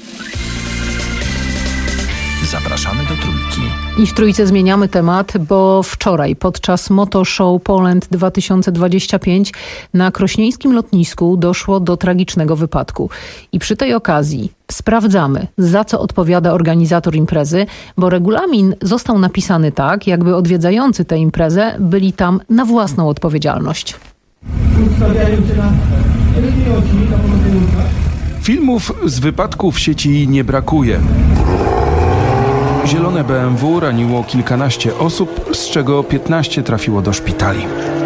Zapraszamy do Trójki. I w Trójce zmieniamy temat, bo wczoraj podczas Moto Show Poland dwa tysiące dwadzieścia pięć na krośnieńskim lotnisku doszło do tragicznego wypadku. I przy tej okazji sprawdzamy, za co odpowiada organizator imprezy, bo regulamin został napisany tak, jakby odwiedzający tę imprezę byli tam na własną odpowiedzialność. Filmów z wypadku w sieci nie brakuje. Zielone B M W raniło kilkanaście osób, z czego piętnaście trafiło do szpitali.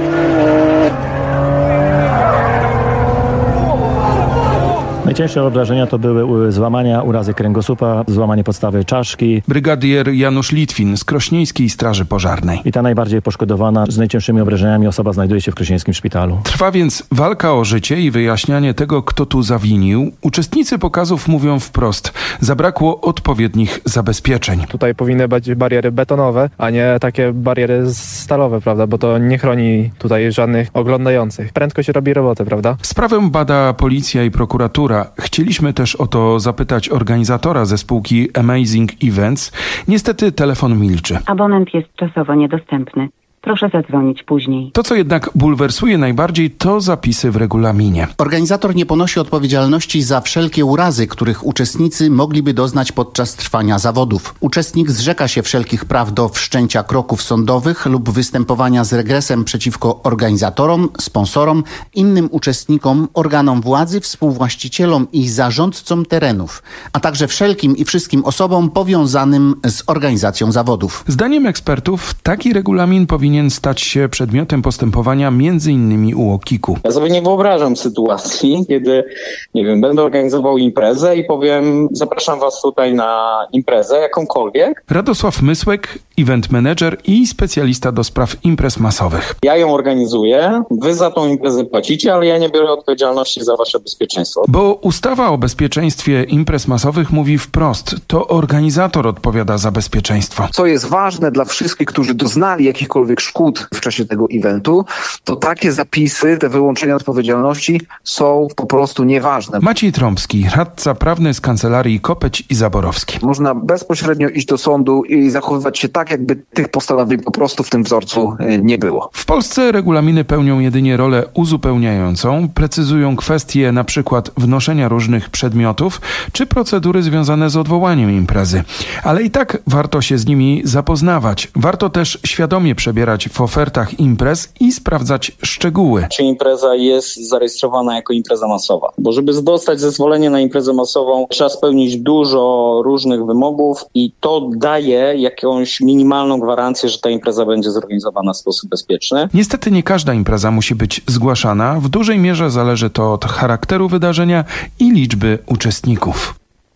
Najcięższe obrażenia to były złamania, urazy kręgosłupa, złamanie podstawy czaszki. Brygadier Janusz Litwin z Krośnieńskiej Straży Pożarnej. I ta najbardziej poszkodowana z najcięższymi obrażeniami osoba znajduje się w krośnieńskim szpitalu. Trwa więc walka o życie i wyjaśnianie tego, kto tu zawinił. Uczestnicy pokazów mówią wprost, zabrakło odpowiednich zabezpieczeń. Tutaj powinny być bariery betonowe, a nie takie bariery stalowe, prawda, bo to nie chroni tutaj żadnych oglądających. Prędkość robi robotę, prawda? Sprawę bada policja i prokuratura. Chcieliśmy też o to zapytać organizatora ze spółki Amazing Events. Niestety telefon milczy. Abonent jest czasowo niedostępny. Proszę zadzwonić później. To, co jednak bulwersuje najbardziej, to zapisy w regulaminie. Organizator nie ponosi odpowiedzialności za wszelkie urazy, których uczestnicy mogliby doznać podczas trwania zawodów. Uczestnik zrzeka się wszelkich praw do wszczęcia kroków sądowych lub występowania z regresem przeciwko organizatorom, sponsorom, innym uczestnikom, organom władzy, współwłaścicielom i zarządcom terenów, a także wszelkim i wszystkim osobom powiązanym z organizacją zawodów. Zdaniem ekspertów taki regulamin powinien powinien stać się przedmiotem postępowania między innymi u O K I K-u. Ja sobie nie wyobrażam sytuacji, kiedy, nie wiem, będę organizował imprezę i powiem, zapraszam was tutaj na imprezę, jakąkolwiek. Radosław Mysłek, event manager i specjalista do spraw imprez masowych. Ja ją organizuję, wy za tą imprezę płacicie, ale ja nie biorę odpowiedzialności za wasze bezpieczeństwo. Bo ustawa o bezpieczeństwie imprez masowych mówi wprost, to organizator odpowiada za bezpieczeństwo. Co jest ważne dla wszystkich, którzy doznali jakichkolwiek szkód w czasie tego eventu, to takie zapisy, te wyłączenia odpowiedzialności są po prostu nieważne. Maciej Trąbski, radca prawny z kancelarii Kopeć i Zaborowski. Można bezpośrednio iść do sądu i zachowywać się tak, jakby tych postanowień po prostu w tym wzorcu nie było. W Polsce regulaminy pełnią jedynie rolę uzupełniającą, precyzują kwestie na przykład wnoszenia różnych przedmiotów czy procedury związane z odwołaniem imprezy. Ale i tak warto się z nimi zapoznawać. Warto też świadomie przebierać w ofertach imprez i sprawdzać szczegóły. Czy impreza jest zarejestrowana jako impreza masowa? Bo żeby dostać zezwolenie na imprezę masową, trzeba spełnić dużo różnych wymogów i to daje jakąś minimalną gwarancję, że ta impreza będzie zorganizowana w sposób bezpieczny. Niestety nie każda impreza musi być zgłaszana. W dużej mierze zależy to od charakteru wydarzenia i liczby uczestników.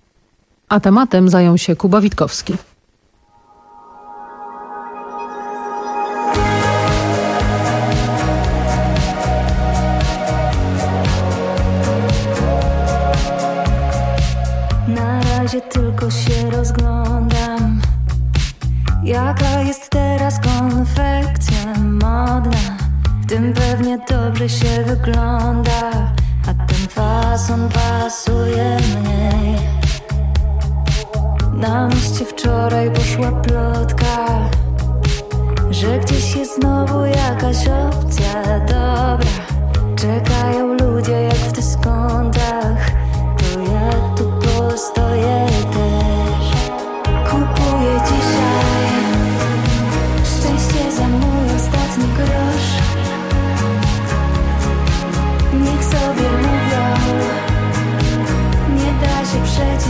A tematem zajął się Kuba Witkowski. Na razie tylko się rozglądam, jaka jest teraz konfekcja modna. W tym pewnie dobrze się wygląda, a ten fason pasuje mniej. Na mieście wczoraj poszła plotka, że gdzieś jest znowu jakaś opcja dobra. Czekają ludzie jak w dyskontach, to ja tu postoję też. Kupuję dzisiaj szczęście za mój ostatni grosz. Niech sobie mówią, nie da się przecież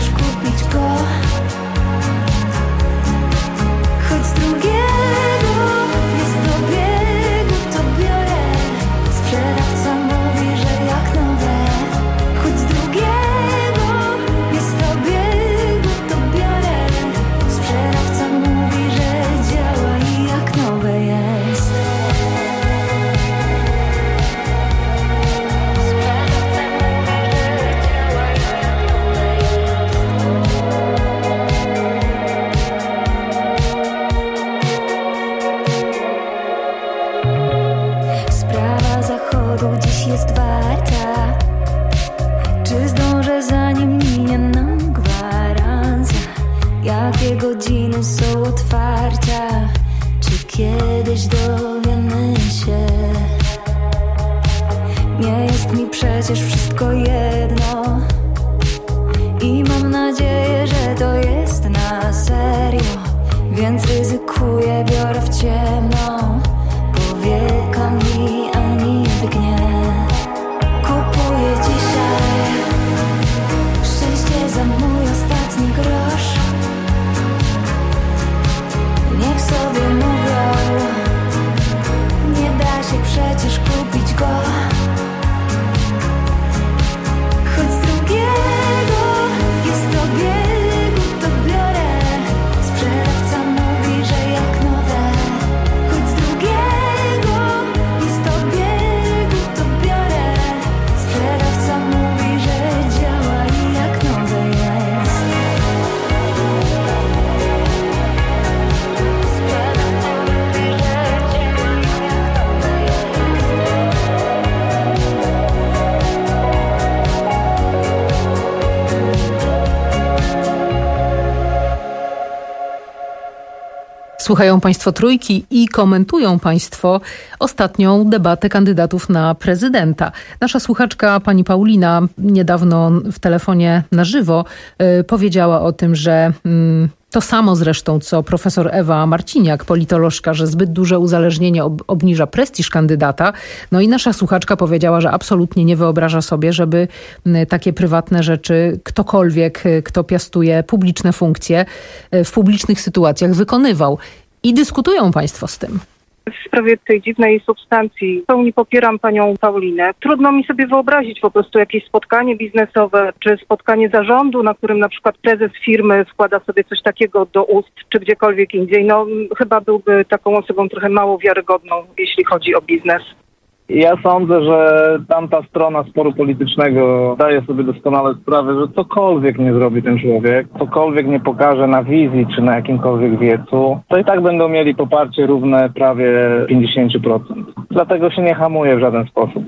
Kiedyś dowiemy się. Nie jest mi przecież wszystko jedno i mam nadzieję, że to jest na serio. Więc ryzykuję, biorę w ciemno. Powieka mi, a nignie. Kupuję dzisiaj szczęście za mój ostatni grosz. Niech sobie mówią, nie da się przecież kupić go. Choć z drugiego jest to biegu, to biorę. Sprzedawca mówi, że jak nowe. Choć z drugiego jest to biegu, to biorę. Sprzedawca mówi, że działa i jak nowe jest. Słuchają Państwo Trójki i komentują Państwo ostatnią debatę kandydatów na prezydenta. Nasza słuchaczka pani Paulina niedawno w telefonie na żywo y, powiedziała o tym, że y, to samo zresztą, co profesor Ewa Marciniak, politolożka, że zbyt duże uzależnienie ob- obniża prestiż kandydata. No i nasza słuchaczka powiedziała, że absolutnie nie wyobraża sobie, żeby y, takie prywatne rzeczy ktokolwiek, y, kto piastuje publiczne funkcje, y, w publicznych sytuacjach wykonywał. I dyskutują Państwo z tym. W sprawie tej dziwnej substancji w pełni popieram panią Paulinę. Trudno mi sobie wyobrazić po prostu jakieś spotkanie biznesowe, czy spotkanie zarządu, na którym na przykład prezes firmy wkłada sobie coś takiego do ust, czy gdziekolwiek indziej. No chyba byłby taką osobą trochę mało wiarygodną, jeśli chodzi o biznes. Ja sądzę, że tamta strona sporu politycznego zdaje sobie doskonale sprawę, że cokolwiek nie zrobi ten człowiek, cokolwiek nie pokaże na wizji czy na jakimkolwiek wiecu, to i tak będą mieli poparcie równe prawie pięćdziesiąt procent. Dlatego się nie hamuje w żaden sposób.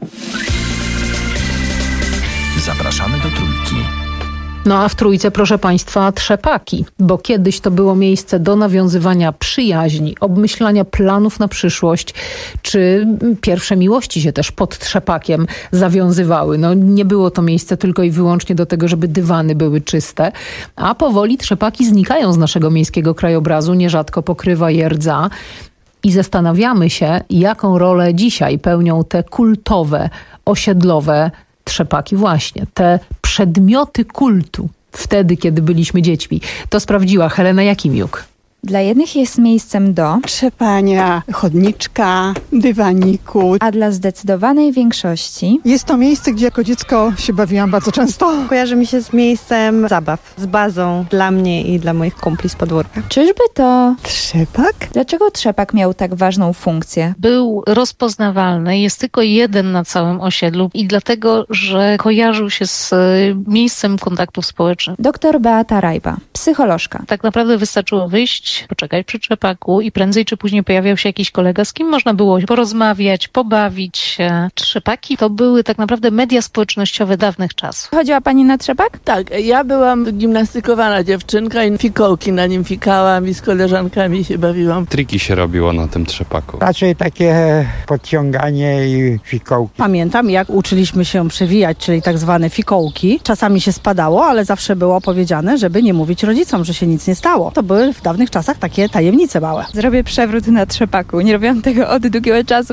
Zapraszamy do Trójki. No a w Trójce, proszę Państwa, trzepaki, bo kiedyś to było miejsce do nawiązywania przyjaźni, obmyślania planów na przyszłość, czy pierwsze miłości się też pod trzepakiem zawiązywały. No nie było to miejsce tylko i wyłącznie do tego, żeby dywany były czyste, a powoli trzepaki znikają z naszego miejskiego krajobrazu, nierzadko pokrywa je rdza. I zastanawiamy się, jaką rolę dzisiaj pełnią te kultowe, osiedlowe trzepaki właśnie, te przedmioty kultu wtedy, kiedy byliśmy dziećmi. To sprawdziła Helena Jakimiuk. Dla jednych jest miejscem do trzepania, chodniczka, dywaniku. A dla zdecydowanej większości jest to miejsce, gdzie jako dziecko się bawiłam bardzo często. Kojarzy mi się z miejscem zabaw, z bazą dla mnie i dla moich kumpli z podwórka. Czyżby to trzepak? Dlaczego trzepak miał tak ważną funkcję? Był rozpoznawalny, jest tylko jeden na całym osiedlu i dlatego, że kojarzył się z miejscem kontaktów społecznych. Doktor Beata Rajba, psycholożka. Tak naprawdę wystarczyło wyjść, poczekać przy trzepaku i prędzej czy później pojawiał się jakiś kolega, z kim można było porozmawiać, pobawić się. Trzepaki to były tak naprawdę media społecznościowe dawnych czasów. Chodziła pani na trzepak? Tak, ja byłam gimnastykowana dziewczynka i fikołki na nim fikałam i z koleżankami się bawiłam. Triki się robiło na tym trzepaku. Raczej takie podciąganie i fikołki. Pamiętam, jak uczyliśmy się przewijać, czyli tak zwane fikołki. Czasami się spadało, ale zawsze było powiedziane, żeby nie mówić rodzicom, że się nic nie stało. To były w dawnych czasach takie tajemnice małe. Zrobię przewrót na trzepaku. Nie robiłam tego od długiego czasu.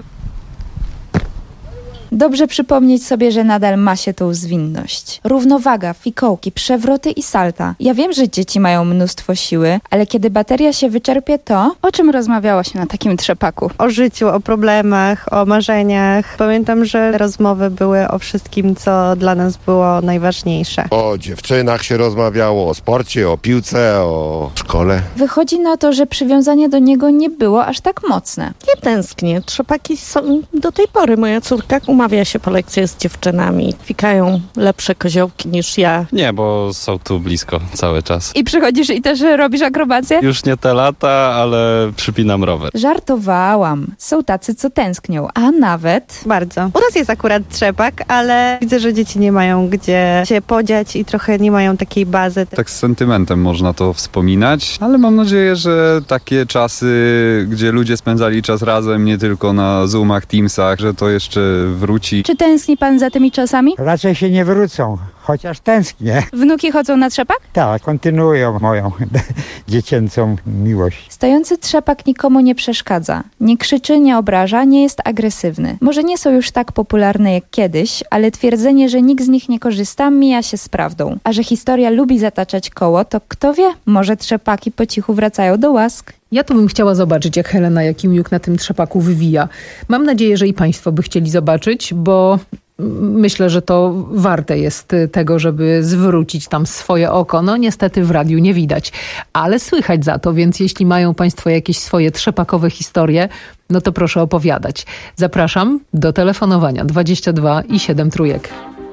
Dobrze przypomnieć sobie, że nadal ma się tą zwinność. Równowaga, fikołki, przewroty i salta. Ja wiem, że dzieci mają mnóstwo siły, ale kiedy bateria się wyczerpie, to... O czym rozmawiało się na takim trzepaku? O życiu, o problemach, o marzeniach. Pamiętam, że rozmowy były o wszystkim, co dla nas było najważniejsze. O dziewczynach się rozmawiało, o sporcie, o piłce, o szkole. Wychodzi na to, że przywiązanie do niego nie było aż tak mocne. Nie tęsknię. Trzepaki są do tej pory. Moja córka umarła Rozmawia się po lekcjach z dziewczynami. Fikają lepsze koziołki niż ja. Nie, bo są tu blisko cały czas. I przychodzisz i też robisz akrobację? Już nie te lata, ale przypinam rower. Żartowałam. Są tacy, co tęsknią, a nawet... Bardzo. U nas jest akurat trzepak, ale widzę, że dzieci nie mają gdzie się podziać i trochę nie mają takiej bazy. Tak z sentymentem można to wspominać, ale mam nadzieję, że takie czasy, gdzie ludzie spędzali czas razem, nie tylko na Zoomach, Teamsach, że to jeszcze wróci. Czy tęskni pan za tymi czasami? Raczej się nie wrócą, chociaż tęsknię. Wnuki chodzą na trzepak? Tak, kontynuują moją dziecięcą miłość. Stojący trzepak nikomu nie przeszkadza. Nie krzyczy, nie obraża, nie jest agresywny. Może nie są już tak popularne jak kiedyś, ale twierdzenie, że nikt z nich nie korzysta, mija się z prawdą. A że historia lubi zataczać koło, to kto wie, może trzepaki po cichu wracają do łask. Ja tu bym chciała zobaczyć, jak Helena Jakimiuk na tym trzepaku wywija. Mam nadzieję, że i państwo by chcieli zobaczyć, bo myślę, że to warte jest tego, żeby zwrócić tam swoje oko. No niestety w radiu nie widać, ale słychać za to, więc jeśli mają państwo jakieś swoje trzepakowe historie, no to proszę opowiadać. Zapraszam do telefonowania dwadzieścia dwa i siedem trójek.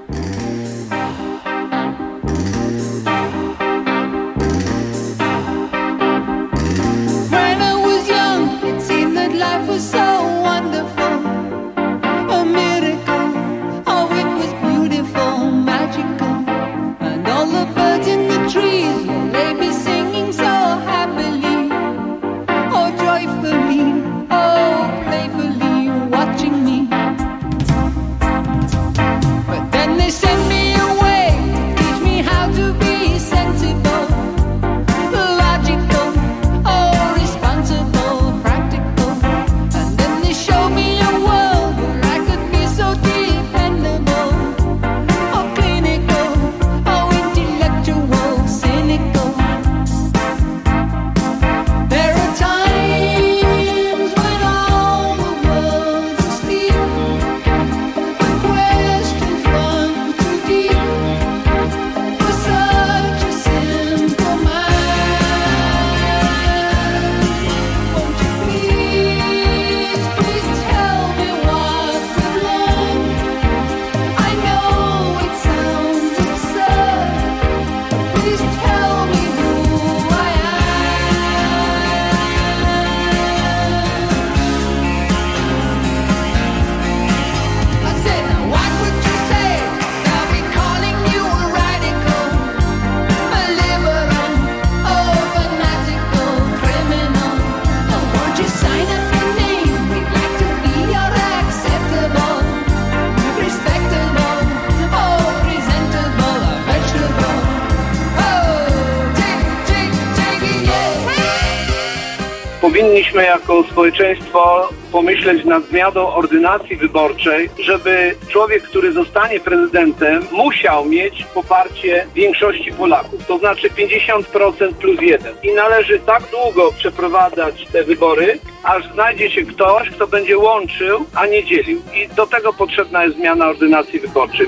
Powinniśmy jako społeczeństwo pomyśleć nad zmianą ordynacji wyborczej, żeby człowiek, który zostanie prezydentem, musiał mieć poparcie większości Polaków, to znaczy pięćdziesiąt procent plus jeden. I należy tak długo przeprowadzać te wybory, aż znajdzie się ktoś, kto będzie łączył, a nie dzielił. I do tego potrzebna jest zmiana ordynacji wyborczej.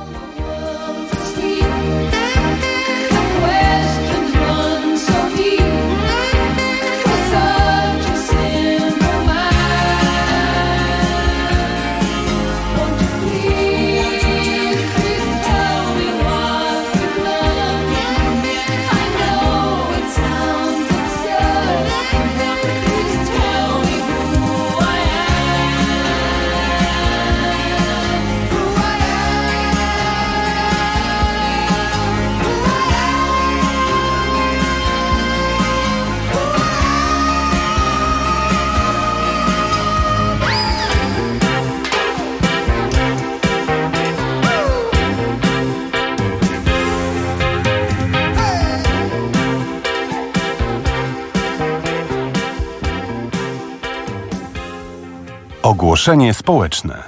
Ogłoszenie społeczne.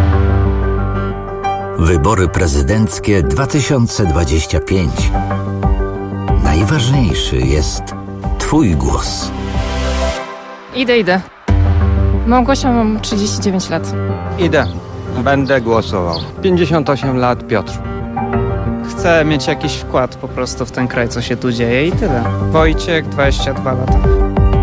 Wybory prezydenckie dwa tysiące dwadzieścia pięć. Najważniejszy jest Twój głos. Idę, idę. Małgosia, mam trzydzieści dziewięć lat. Idę. Będę głosował. pięćdziesiąt osiem lat, Piotr. Chcę mieć jakiś wkład po prostu w ten kraj, co się tu dzieje i tyle. Wojciech, dwadzieścia dwa lata.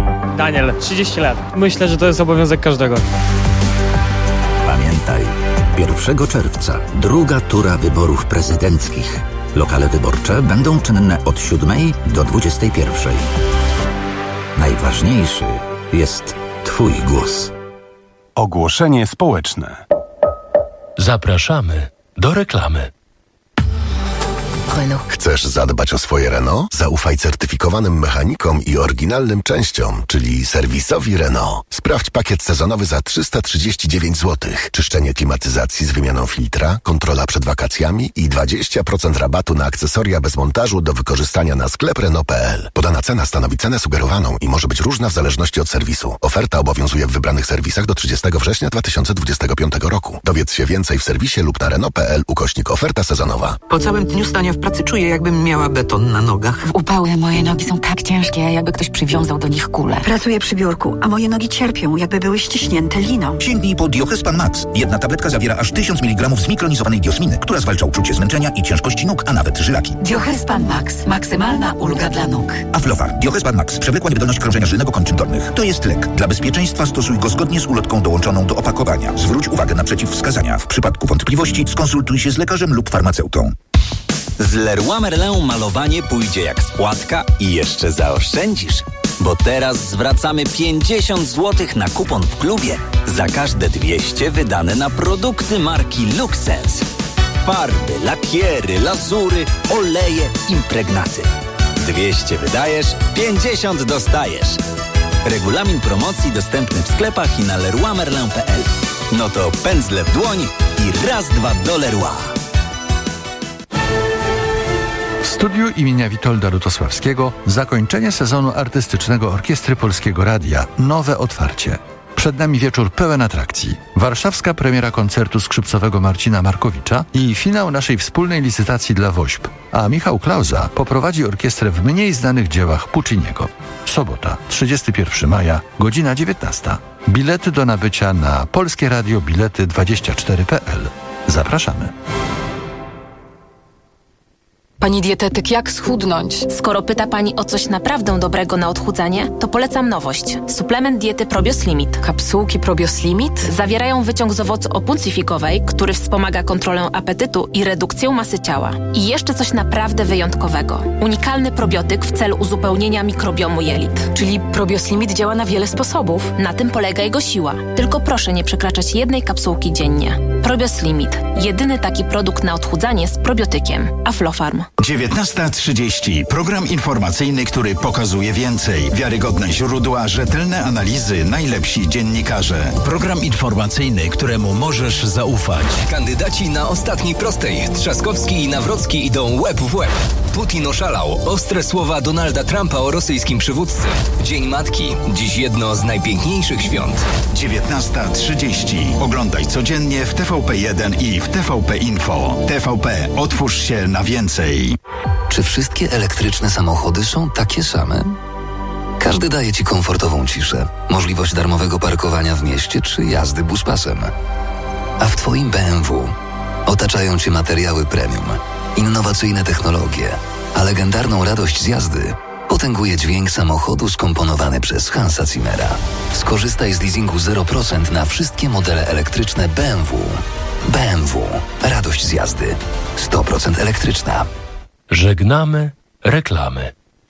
Daniel, trzydzieści lat. Myślę, że to jest obowiązek każdego. Pamiętaj, pierwszego czerwca druga tura wyborów prezydenckich. Lokale wyborcze będą czynne od siódmej do dwudziestej pierwszej. Najważniejszy jest Twój głos. Ogłoszenie społeczne. Zapraszamy do reklamy. Renault. Chcesz zadbać o swoje Renault? Zaufaj certyfikowanym mechanikom i oryginalnym częściom, czyli serwisowi Renault. Sprawdź pakiet sezonowy za trzysta trzydzieści dziewięć złotych. Czyszczenie klimatyzacji z wymianą filtra, kontrola przed wakacjami i dwadzieścia procent rabatu na akcesoria bez montażu do wykorzystania na sklep Renault kropka p l. Podana cena stanowi cenę sugerowaną i może być różna w zależności od serwisu. Oferta obowiązuje w wybranych serwisach do trzydziestego września dwa tysiące dwudziestego piątego roku. Dowiedz się więcej w serwisie lub na Renault kropka p l ukośnik oferta sezonowa. Po całym dniu stania w pracy czuję, jakbym miała beton na nogach. W upały moje nogi są tak ciężkie, jakby ktoś przywiązał do nich kulę. Pracuję przy biurku, a moje nogi cierpią, jakby były ściśnięte liną. Sięgnij po Diohespan Max. Jedna tabletka zawiera aż tysiąc miligramów zmikronizowanej diosminy, która zwalcza uczucie zmęczenia i ciężkości nóg, a nawet żylaki. Diohespan Max. Maksymalna ulga dla nóg. Aflofarm. Diohespan Max. Przewlekła niewydolność krążenia żylnego-kończyn dolnych. To jest lek. Dla bezpieczeństwa stosuj go zgodnie z ulotką dołączoną do opakowania. Zwróć uwagę na przeciwwskazania. W przypadku wątpliwości skonsultuj się z lekarzem lub farmaceutą. Z Leroy Merlin malowanie pójdzie jak składka i jeszcze zaoszczędzisz. Bo teraz zwracamy pięćdziesiąt złotych na kupon w klubie za każde dwieście wydane na produkty marki Luxense. Farby, lakiery, lazury, oleje, impregnaty. dwieście wydajesz, pięćdziesiąt dostajesz. Regulamin promocji dostępny w sklepach i na leroy merlin kropka p l. No to pędzle w dłoń i raz, dwa do Leroy. W studiu imienia Witolda Lutosławskiego zakończenie sezonu artystycznego Orkiestry Polskiego Radia. Nowe otwarcie. Przed nami wieczór pełen atrakcji. Warszawska premiera koncertu skrzypcowego Marcina Markowicza i finał naszej wspólnej licytacji dla WOŚP. A Michał Klauza poprowadzi orkiestrę w mniej znanych dziełach Pucciniego. Sobota, trzydziestego pierwszego maja, godzina dziewiętnasta. Bilety do nabycia na Polskie Radio Bilety dwadzieścia cztery kropka p l. Zapraszamy. Pani dietetyk, jak schudnąć? Skoro pyta Pani o coś naprawdę dobrego na odchudzanie, to polecam nowość. Suplement diety Probios Limit. Kapsułki Probios Limit? Zawierają wyciąg z owocu opuncyfikowej, który wspomaga kontrolę apetytu i redukcję masy ciała. I jeszcze coś naprawdę wyjątkowego. Unikalny probiotyk w celu uzupełnienia mikrobiomu jelit. Czyli Probios Limit działa na wiele sposobów. Na tym polega jego siła. Tylko proszę nie przekraczać jednej kapsułki dziennie. Probios Limit. Jedyny taki produkt na odchudzanie z probiotykiem. Aflofarm. dziewiętnasta trzydzieści. Program informacyjny, który pokazuje więcej. Wiarygodne źródła, rzetelne analizy, najlepsi dziennikarze. Program informacyjny, któremu możesz zaufać. Kandydaci na ostatniej prostej. Trzaskowski i Nawrocki idą łeb w łeb. Putin oszalał. Ostre słowa Donalda Trumpa o rosyjskim przywódcy. Dzień Matki. Dziś jedno z najpiękniejszych świąt. dziewiętnasta trzydzieści. Oglądaj codziennie w T V P jeden i w T V P Info. T V P. Otwórz się na więcej. Czy wszystkie elektryczne samochody są takie same? Każdy daje Ci komfortową ciszę, możliwość darmowego parkowania w mieście czy jazdy buspasem. A w Twoim B M W otaczają Cię materiały premium, innowacyjne technologie, a legendarną radość z jazdy potęguje dźwięk samochodu skomponowany przez Hansa Zimmera. Skorzystaj z leasingu zero procent na wszystkie modele elektryczne B M W. B M W. Radość z jazdy. sto procent elektryczna. Żegnamy reklamy.